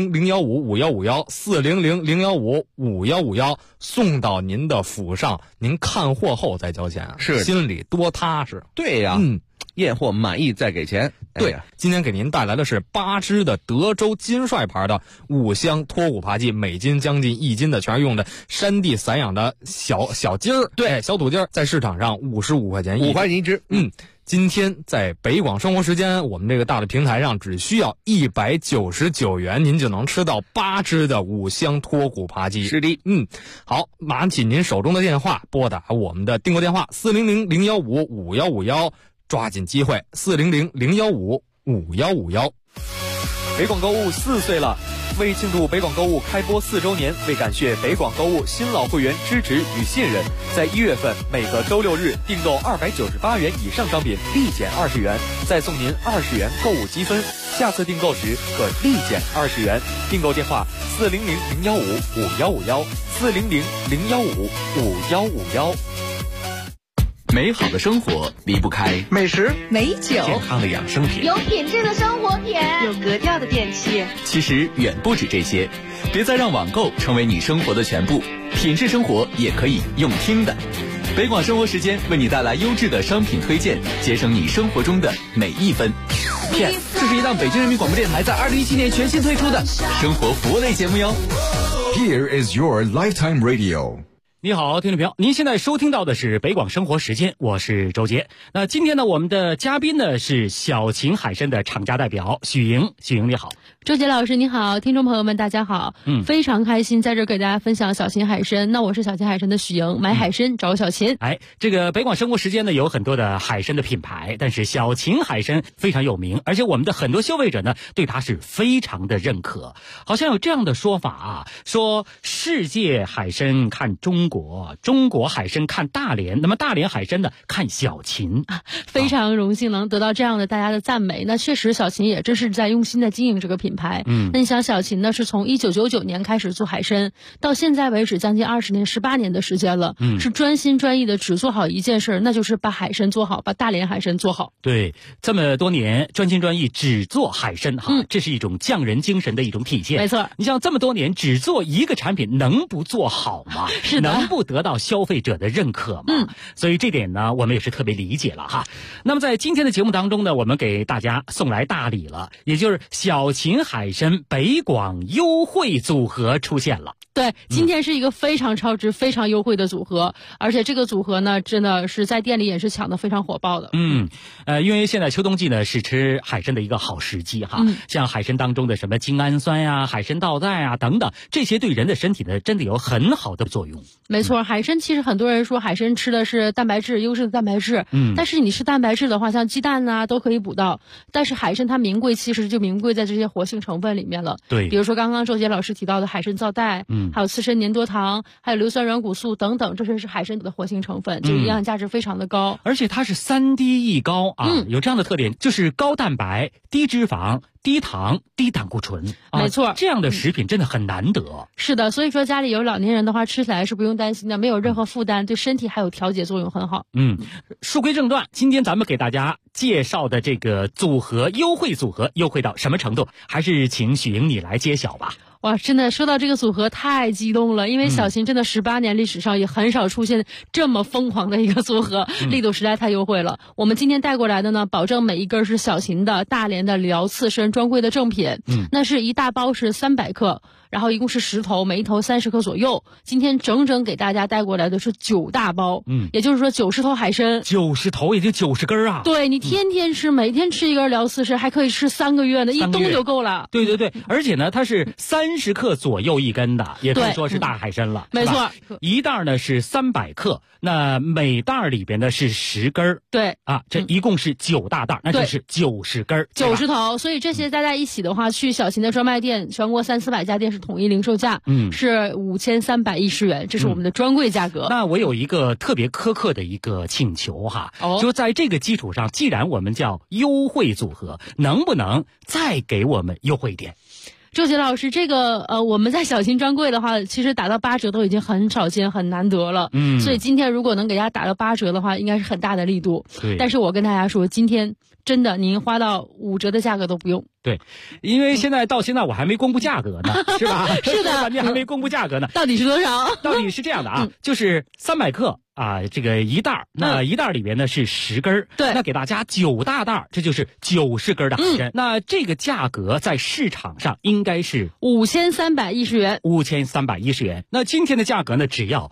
400-015-5151，400-015-5151，送到您的府上，您看货后再交钱， 是心里多踏实。 对呀，验货满意再给钱。 对，今天给您带来的是8只的德州金帅牌的五香脱骨扒鸡，每斤将近1斤的，全是用的山地散养的小鸡儿，对，小土鸡儿，在市场上55块钱 5块钱一只。 今天在北广生活时间，我们这个大的平台上只需要199元，您就能吃到8只的五香脱骨扒鸡。 是的， 好，拿起您手中的电话，拨打我们的订购电话400-015-5151，抓紧机会，400-015-5151。 北广购物4岁了。为庆祝北广购物开播4周年，为感谢北广购物新老会员支持与信任，在1月份每个周6日订购298元以上商品立减20元，再送您20元购物积分，下次订购时可立减20元。订购电话400-015-5151，400-015-5151。 美好的生活离不开美食、 美酒、 健康的养生品， 有品质的生活品， 有格调的电器。 其实远不止这些，别再让网购成为你生活的全部，品质生活也可以用听的。北广生活时间为你带来优质的商品推荐，节省你生活中的每一分。 这是一档北京人民广播电台在2017年全新推出的生活服务类节目哟。 Here is your lifetime radio。 你好，听众朋友，您现在收听到的是北广生活时间，我是周杰。那今天呢，我们的嘉宾呢是小秦海参的厂家代表许莹。许莹你好。 周杰老师你好，听众朋友们大家好。非常开心在这给大家分享小秦海参。那我是小秦海参的许莹，买海参找小秦。 这个北广生活时间呢有很多的海参的品牌，但是小秦海参非常有名，而且我们的很多消费者呢对它是非常的认可。好像有这样的说法啊，说世界海参看中国，中国海参看大连，那么大连海参呢看小秦。 非常荣幸能得到这样的大家的赞美。那确实小秦也真是在用心的经营这个品牌。那你想小秦呢是从1999年开始做海参，到现在为止将近20年18年的时间了，是专心专意的只做好一件事，那就是把海参做好，把大连海参做好。 对，这么多年专心专意只做海参这是一种匠人精神的一种体现。 没错， 你像这么多年只做一个产品，能不做好吗？ 是的， 能不得到消费者的认可吗？所以这点呢我们也是特别理解了哈。那么在今天的节目当中呢，我们给大家送来大礼了，也就是小秦海参北广优惠组合出现了。 对，今天是一个非常超值、非常优惠的组合，而且这个组合呢，真的是在店里也是抢得非常火爆的。 因为现在秋冬季呢是吃海参的一个好时机哈。像海参当中的什么精氨酸呀、海参皂苷啊等等，这些对人的身体呢真的有很好的作用。 没错，海参其实很多人说海参吃的是蛋白质，优质的蛋白质。但是你吃蛋白质的话，像鸡蛋啊都可以补到，但是海参它名贵，其实就名贵在这些活性成分里面了。 对， 比如说刚刚周杰老师提到的海参皂苷，还有刺身粘多糖，还有硫酸软骨素等等，这些是海参的活性成分，就营养价值非常的高。 而且它是3低一高啊，有这样的特点，就是高蛋白、低脂肪、低糖、低胆固醇。 没错， 这样的食品真的很难得。 是的，所以说家里有老年人的话，吃起来是不用担心的，没有任何负担，对身体还有调节作用很好。 书归正传，今天咱们给大家介绍的这个组合优惠组合优惠到什么程度，还是请许莹你来揭晓吧。 哇，真的说到这个组合太激动了，因为小秦真的18年历史上也很少出现这么疯狂的一个组合，力度实在太优惠了。我们今天带过来的呢，保证每一根是小秦的大连的辽刺参专柜的正品，那是一大包是300克。然后一共是10头，每一头30克左右。今天整整给大家带过来的是9大包，也就是说90头海参 ，90头也就90根啊。 对，你天天吃，每天吃一根辽刺参，还可以吃3个月呢，一冬就够了。 对对对，而且呢，它是30克左右一根的，也可以说是大海参了。 没错， 一袋呢是300克，那每袋里边呢是10根。 对啊，这一共是9大袋，那就是90根 ，90头。所以这些加在一起的话，去小秦的专卖店，全国300-400家店是统一零售价，是5310元，这是我们的专柜价格。 那我有一个特别苛刻的一个请求哈，就在这个基础上，既然我们叫优惠组合，能不能再给我们优惠一点？ 周杰老师，这个我们在小秦专柜的话，其实打到8折都已经很少见、很难得了。所以今天如果能给大家打到8折的话，应该是很大的力度。 对。 但是我跟大家说，今天真的您花到5折的价格都不用。 对，因为到现在我还没公布价格呢，是吧？ 是的， 你还没公布价格呢。 到底是多少？ 到底是这样的啊，就是300克啊，这个一袋，那一袋里边呢是10根， 对， 那给大家9大袋，这就是90根的海参。那这个价格在市场上应该是 5310元 ，5310元。那今天的价格呢，只要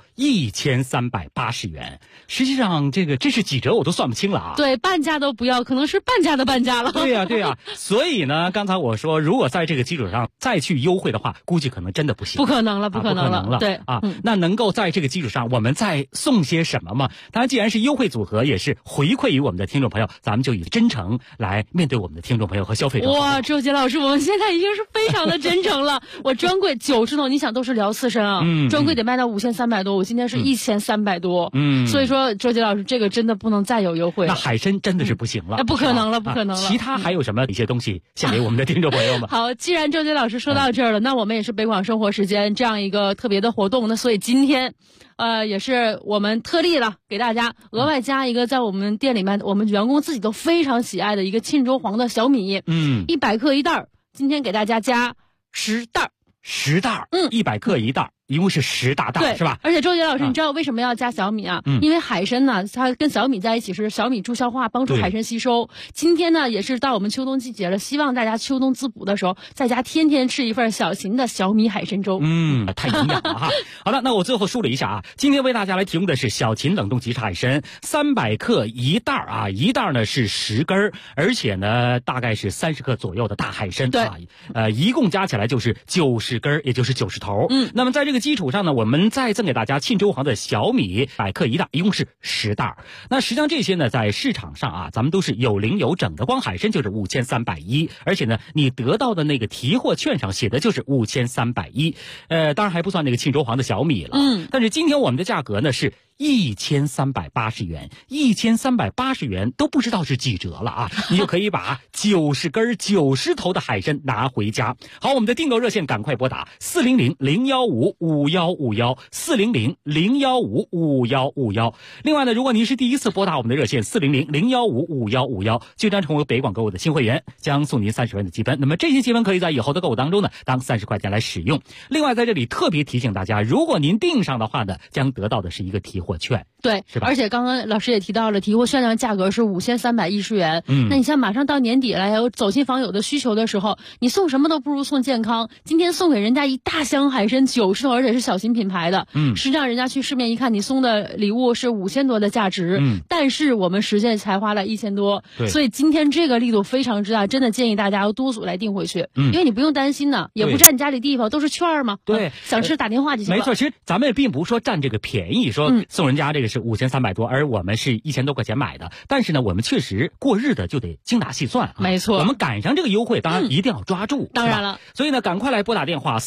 1380元。实际上这是几折我都算不清了啊。 对，半价都不要，可能是半价的半价了。 对呀，对呀。所以呢，刚才我说，如果在这个基础上再去优惠的话，估计可能真的不行。 不可能了，不可能了。对啊，那能够在这个基础上，我们再送些什么吗？当然，既然是优惠组合，也是回馈于我们的听众朋友，咱们就以真诚来面对我们的听众朋友和消费者。 哇，周杰老师，我们现在已经是非常的真诚了。我专柜90头，你想都是辽刺参啊，专柜得卖到5300多，我今天是1300多。所以说，周杰老师，这个真的不能再有优惠了。 那海参真的是不行了， 不可能了，不可能了。 其他还有什么一些东西献给我们的听众朋友们？ 好，既然周杰老师说到这儿了，那我们也是北广生活时间这样一个特别的活动，那所以今天，也是我们特例了，给大家额外加一个在我们店里面我们员工自己都非常喜爱的一个沁州黄的小米，100克一袋，今天给大家加10袋 ，10袋，100克一袋。一共是10大袋，是吧？ 而且周杰老师，你知道为什么要加小米啊？因为海参呢，它跟小米在一起是小米助消化，帮助海参吸收。今天呢，也是到我们秋冬季节了，希望大家秋冬滋补的时候，在家天天吃一份小秦的小米海参粥。 太营养了哈。好了，那我最后梳理一下啊，今天为大家来提供的是小秦冷冻急海参300克一袋啊，一袋呢是10根，而且呢大概是30克左右的大海参。 对， 一共加起来就是90根，也就是90头。那么在这个基础上呢，我们再赠给大家沁州黄的小米100克一袋，一共是10袋。那实际上这些呢，在市场上啊，咱们都是有零有整的，光海参就是5310，而且呢，你得到的那个提货券上写的就是5310，当然还不算那个沁州黄的小米了。但是今天我们的价格呢是1380元，1380元都不知道是几折了啊！你就可以把90根90头的海参拿回家。好，我们的订购热线赶快拨打400-015-5151，400-015-5151。另外呢，如果您是第一次拨打我们的热线400-015-5151，就将成为北广购物的新会员，将送您30元的积分。那么这些积分可以在以后的购物当中呢，当30块钱来使用。另外在这里特别提醒大家，如果您订上的话呢，将得到的是一个提货券。 对， 是吧？ 而且刚刚老师也提到了，提货券的价格是5310元。那你像马上到年底了，有走亲访友的需求的时候，你送什么都不如送健康。今天送给人家一大箱海参90头，而且是小型品牌的。实际上人家去市面一看，你送的礼物是5000多的价值，但是我们实际才花了1000多。所以今天这个力度非常之大，真的建议大家要多组来订回去，因为你不用担心呢，也不占你家里地方，都是券嘛。 对， 想吃打电话就行了。 没错，其实咱们也并不是说占这个便宜，说送人家这个是5300多，而我们是1000多块钱买的。但是呢，我们确实过日子就得精打细算啊。 没错， 我们赶上这个优惠，当然一定要抓住。 当然了， 所以呢，赶快来拨打电话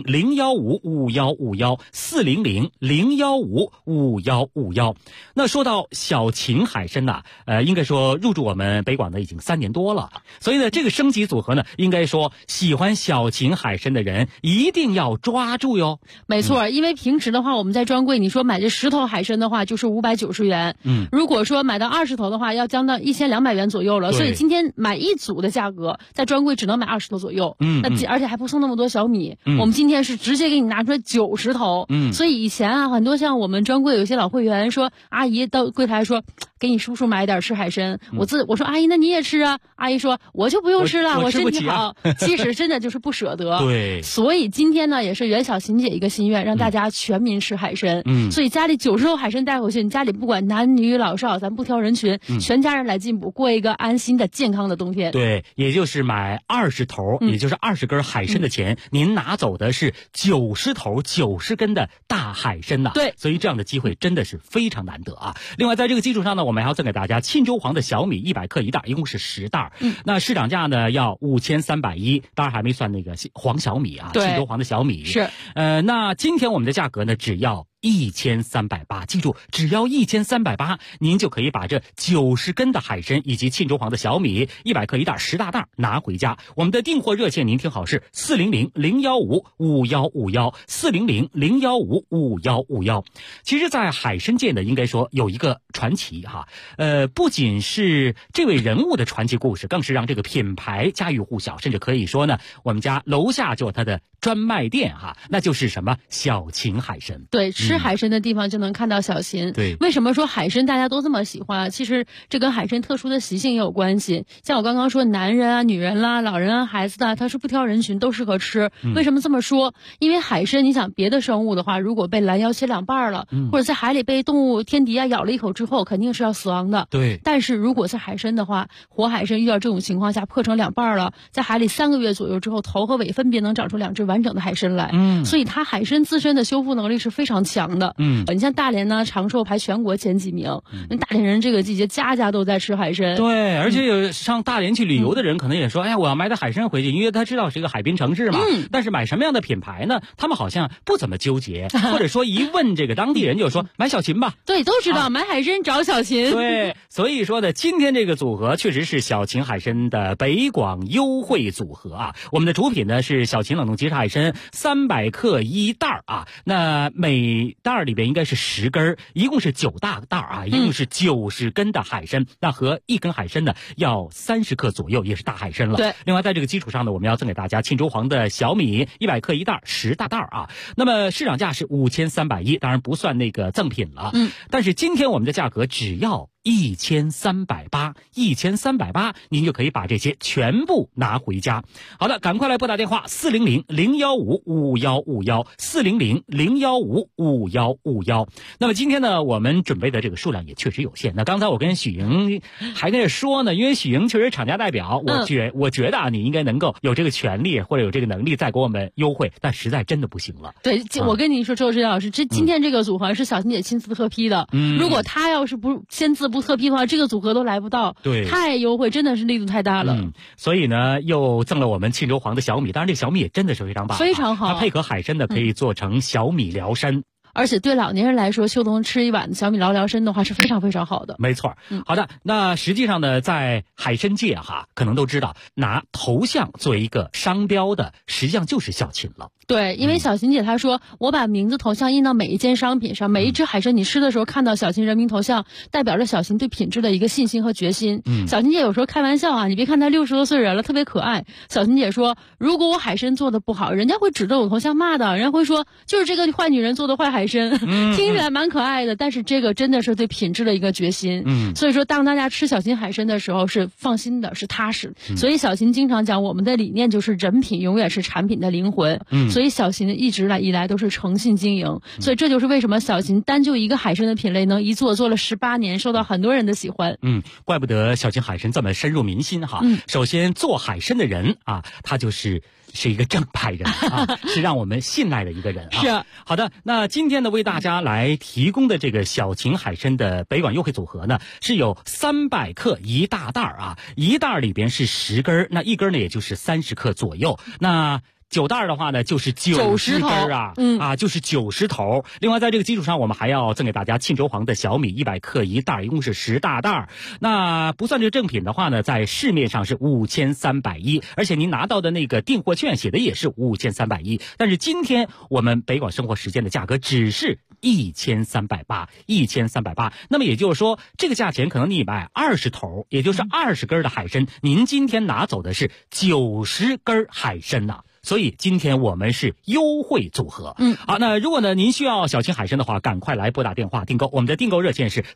400-015-5151，400-015-5151。那说到小秦海参呐，应该说入驻我们北广呢已经3年多了，所以呢，这个升级组合呢，应该说喜欢小秦海参的人一定要抓住哟。 没错，因为平时的话，我们在专柜，你说买这10头海海参的话，就是590元。如果说买到20头的话，要将到1200元左右了。所以今天买一组的价格，在专柜只能买20头左右。而且还不送那么多小米。我们今天是直接给你拿出来90头。所以以前啊，很多像我们专柜有些老会员说，阿姨到柜台说，给你叔叔买点吃海参。我说阿姨，那你也吃啊？阿姨说我就不用吃了，我身体好。其实真的就是不舍得。 对。 所以今天呢，也是袁小琴姐一个心愿，让大家全民吃海参。所以家里90头海参带回去，你家里不管男女老少，咱不挑人群，全家人来进补，过一个安心的健康的冬天。 对，也就是买20头，也就是20根海参的钱，您拿走的是90头90根的大海参呐。 对， 所以这样的机会真的是非常难得啊。另外，在这个基础上呢，我们还要赠给大家沁州黄的小米100克一袋，一共是10袋。那市场价呢要5310，当然还没算那个黄小米啊，沁州黄的小米是。 那今天我们的价格呢，只要1380，记住，只要1380，您就可以把这90根的海参以及沁州黄的小米100克一袋10大袋拿回家。我们的订货热线您听好是400-015-5151，400-015-5151。其实在海参界呢，应该说有一个传奇哈，不仅是这位人物的传奇故事，更是让这个品牌家喻户晓，甚至可以说呢，我们家楼下就有它的专卖店哈，那就是什么小秦海参。 对，吃海参的地方就能看到小秦。 对， 为什么说海参大家都这么喜欢？其实这跟海参特殊的习性也有关系。像我刚刚说，男人啊、女人啦、老人啊、孩子的，他是不挑人群，都适合吃。为什么这么说？因为海参，你想别的生物的话，如果被拦腰切2半了，或者在海里被动物天敌啊咬了一口之后，肯定是要死亡的。 对。 但是如果是海参的话，活海参遇到这种情况下破成2半了，在海里3个月左右之后，头和尾分别能长出2只完整的海参来。所以它海参自身的修复能力是非常强的。你像大连呢，长寿排全国前几名。大连人这个季节家家都在吃海参。 对，而且有上大连去旅游的人可能也说，哎呀，我要买点海参回去，因为他知道是一个海滨城市嘛。但是买什么样的品牌呢？他们好像不怎么纠结，或者说一问这个当地人就说买小秦吧。 对，都知道买海参找小秦。 对，所以说呢，今天这个组合确实是小秦海参的北广优惠组合啊。我们的主品呢是小秦冷冻即食海参300克一袋啊，那每袋里边应该是10根，一共是9大袋啊，一共是90根的海参，那和1根海参呢要30克左右，也是大海参了。 对。 另外在这个基础上呢，我们要赠给大家沁州黄的小米100克一袋10大袋啊。那么市场价是5310，当然不算那个赠品了。但是今天我们的价格只要1380，您就可以把这些全部拿回家。好的，赶快来拨打电话400-015-5151，400-015-5151。那么今天呢，我们准备的这个数量也确实有限。那刚才我跟许莹还在这说呢，因为许莹确实厂家代表，我觉得啊，你应该能够有这个权利或者有这个能力再给我们优惠，但实在真的不行了。 对，我跟你说，周志老师，今天这个组合是小秦姐亲自特批的。如果她要是不签字不特批的话，这个组合都来不到。 对， 太优惠，真的是力度太大了。 所以呢，又赠了我们沁州黄的小米，当然这个小米也真的是非常棒， 非常好。 它配合海参的可以做成小米辽参。 而且对老年人来说，秋冬吃一碗小米辽参的话是非常非常好的。 没错。好的，那实际上呢，在海参界可能都知道，拿头像作为一个商标的，实际上就是小秦了。 对，因为小秦姐她说，我把名字头像印到每一件商品上，每一只海参你吃的时候看到小秦人民头像，代表着小秦对品质的一个信心和决心。小秦姐有时候开玩笑啊，你别看她60多岁人了，特别可爱。小秦姐说，如果我海参做的不好，人家会指着我头像骂的，人家会说就是这个坏女人做的坏海参。听起来蛮可爱的，但是这个真的是对品质的一个决心。所以说当大家吃小秦海参的时候是放心的，是踏实。所以小秦经常讲，我们的理念就是人品永远是产品的灵魂。所以小秦一直以来都是诚信经营。所以这就是为什么小秦单就一个海参的品类能一做了18年，受到很多人的喜欢。 怪不得小秦海参这么深入民心哈。首先做海参的人啊，他是一个正派人啊，是让我们信赖的一个人啊。 是。 好的，那今天呢，为大家来提供的这个小秦海参的北广优惠组合呢，是有300克一大袋啊，一袋里边是10根，那一根呢也就是30克左右。那9袋的话呢，就是90根啊，就是90头。另外，在这个基础上，我们还要赠给大家沁州黄的小米100克一袋，一共是10大袋。那不算这个正品的话呢，在市面上是5310，而且您拿到的那个订货券写的也是5310。但是今天我们北广生活时间的价格只是 1380，1380。那么也就是说，这个价钱可能你买20头，也就是20根的海参，您今天拿走的是90根海参呐。所以今天我们是优惠组合。好，那如果呢您需要小青海参的话，赶快来拨打电话订购。我们的订购热线是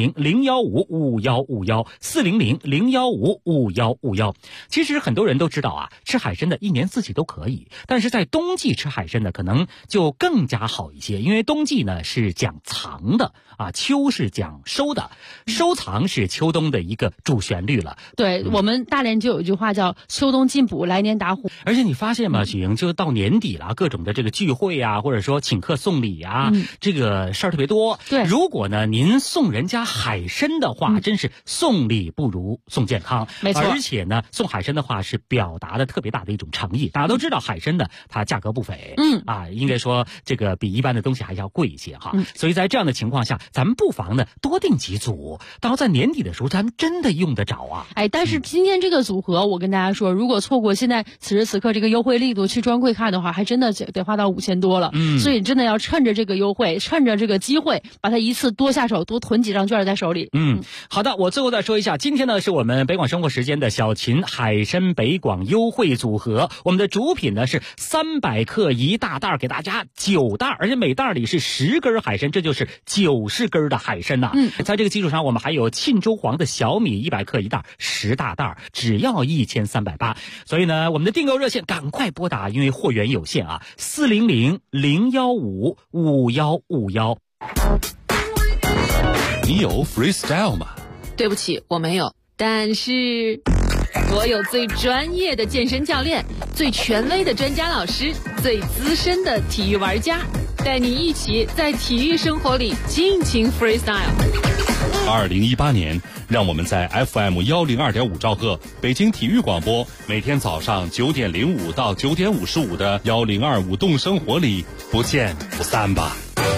400-015-5151，400-015-5151。其实很多人都知道啊，吃海参的一年四季都可以，但是在冬季吃海参呢，可能就更加好一些，因为冬季呢是讲藏的啊，秋是讲收的，收藏是秋冬的一个主旋律了。 对，我们大连就有一句话叫秋冬进补，来年打虎。 而且你发现吗，许莹，就到年底了，各种的这个聚会啊，或者说请客送礼啊，这个事儿特别多。 对， 如果呢您送人家海参的话，真是送礼不如送健康。 没错， 而且呢送海参的话是表达的特别大的一种诚意。大家都知道海参呢它价格不菲，应该说这个比一般的东西还要贵一些哈。所以在这样的情况下，咱们不妨呢多订几组，到在年底的时候咱们真的用得着啊。 但是今天这个组合，我跟大家说，如果错过现在此时此刻这个优惠力度去专柜看的话，还真的得花到5000多了。所以真的要趁着这个优惠，趁着这个机会，把它一次多下手，多囤几张券在手里。 好的，我最后再说一下，今天呢是我们北广生活时间的小秦海参北广优惠组合，我们的主品呢是300克一大袋，给大家9袋，而且每袋里是10根海参，这就是90根的海参呐。在这个基础上，我们还有沁州黄的小米100克一袋，10大袋，只要1380。所以呢，我们的订购热线赶快拨打，因为货源有限啊，400-015-5151。 你有 freestyle 吗？ 对不起，我没有，但是我有最专业的健身教练，最权威的专家老师，最资深的体育玩家，带你一起在体育生活里尽情 freestyle。 2018年，让我们在 FM102.5兆赫北京体育广播，每天早上9点05到9点55的1025动生活里不见不散吧。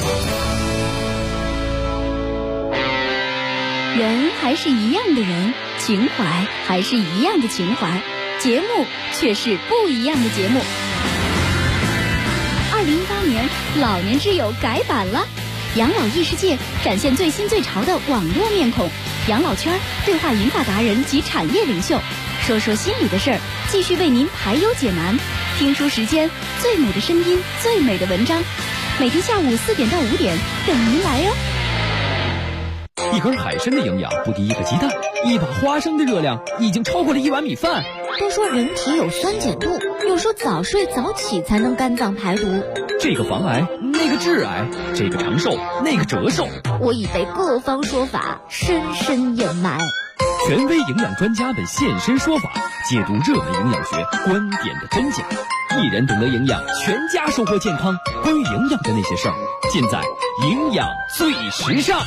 人还是一样的人，情怀还是一样的情怀，节目却是不一样的节目。2018年，老年之友改版了，养老异世界展现最新最潮的网络面孔，养老圈对话银发达人及产业领袖，说说心里的事儿，继续为您排忧解难。听书时间，最美的声音，最美的文章，每天下午4点到5点等您来哟。 一根海参的营养不敌一个鸡蛋，一把花生的热量已经超过了1碗米饭。 都说人体有酸碱度，又说早睡早起才能肝脏排毒。 这个防癌，那个致癌，这个长寿，那个折寿。 我已被各方说法深深掩埋。 权威营养专家们现身说法，解读热门营养学观点的真假。一人懂得营养，全家收获健康。关于营养的那些事儿，尽在营养最时尚。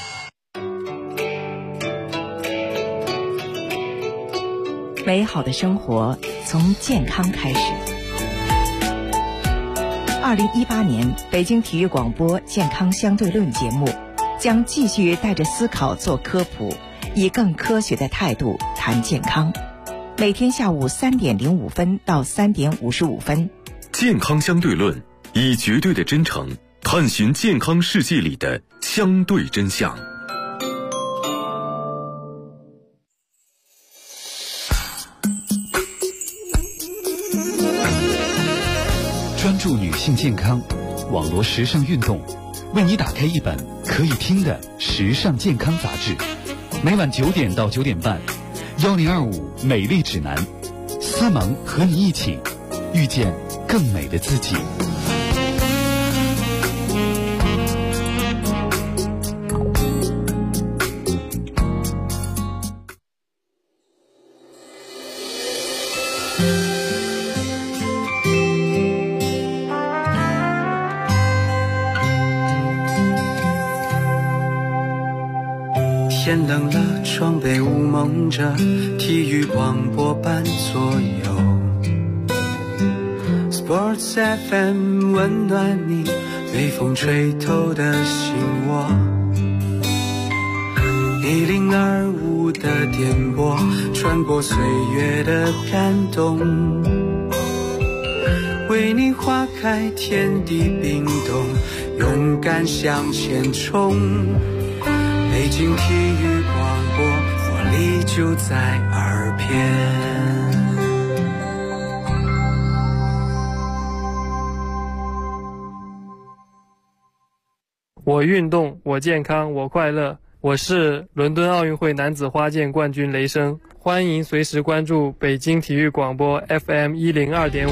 美好的生活从健康开始。2018年北京体育广播健康相对论节目将继续带着思考做科普，以更科学的态度谈健康。每天下午3点05分到3点55分。 健康相对论，以绝对的真诚探寻健康世界里的相对真相。 专注女性健康，网络时尚运动，为你打开一本可以听的时尚健康杂志。每晚9点到9点半，1025美丽指南，思萌和你一起遇见更美的自己。 天冷了，窗被雾蒙着，体育广播伴左右。Sports FM 温暖你，被风吹透的心窝。1025的电波，传播岁月的感动。为你划开天地冰冻， 勇敢向前冲。北京体育广播，活力就在耳边。 我运动，我健康，我快乐。我是伦敦奥运会男子花剑冠军雷声，欢迎随时关注北京体育广播 FM102.5。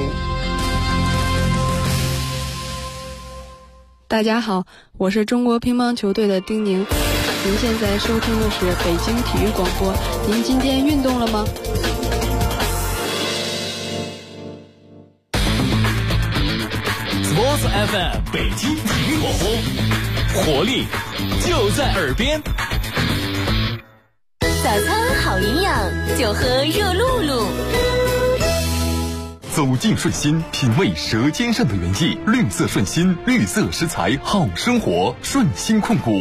大家好，我是中国乒乓球队的丁宁。您现在收听的是北京体育广播。您今天运动了吗 ？Sports FM 北京体育广播，活力就在耳边。 早餐好营养，就喝热露露。 走进顺心，品味舌尖上的原意。绿色顺心，绿色食材，好生活。顺心控股。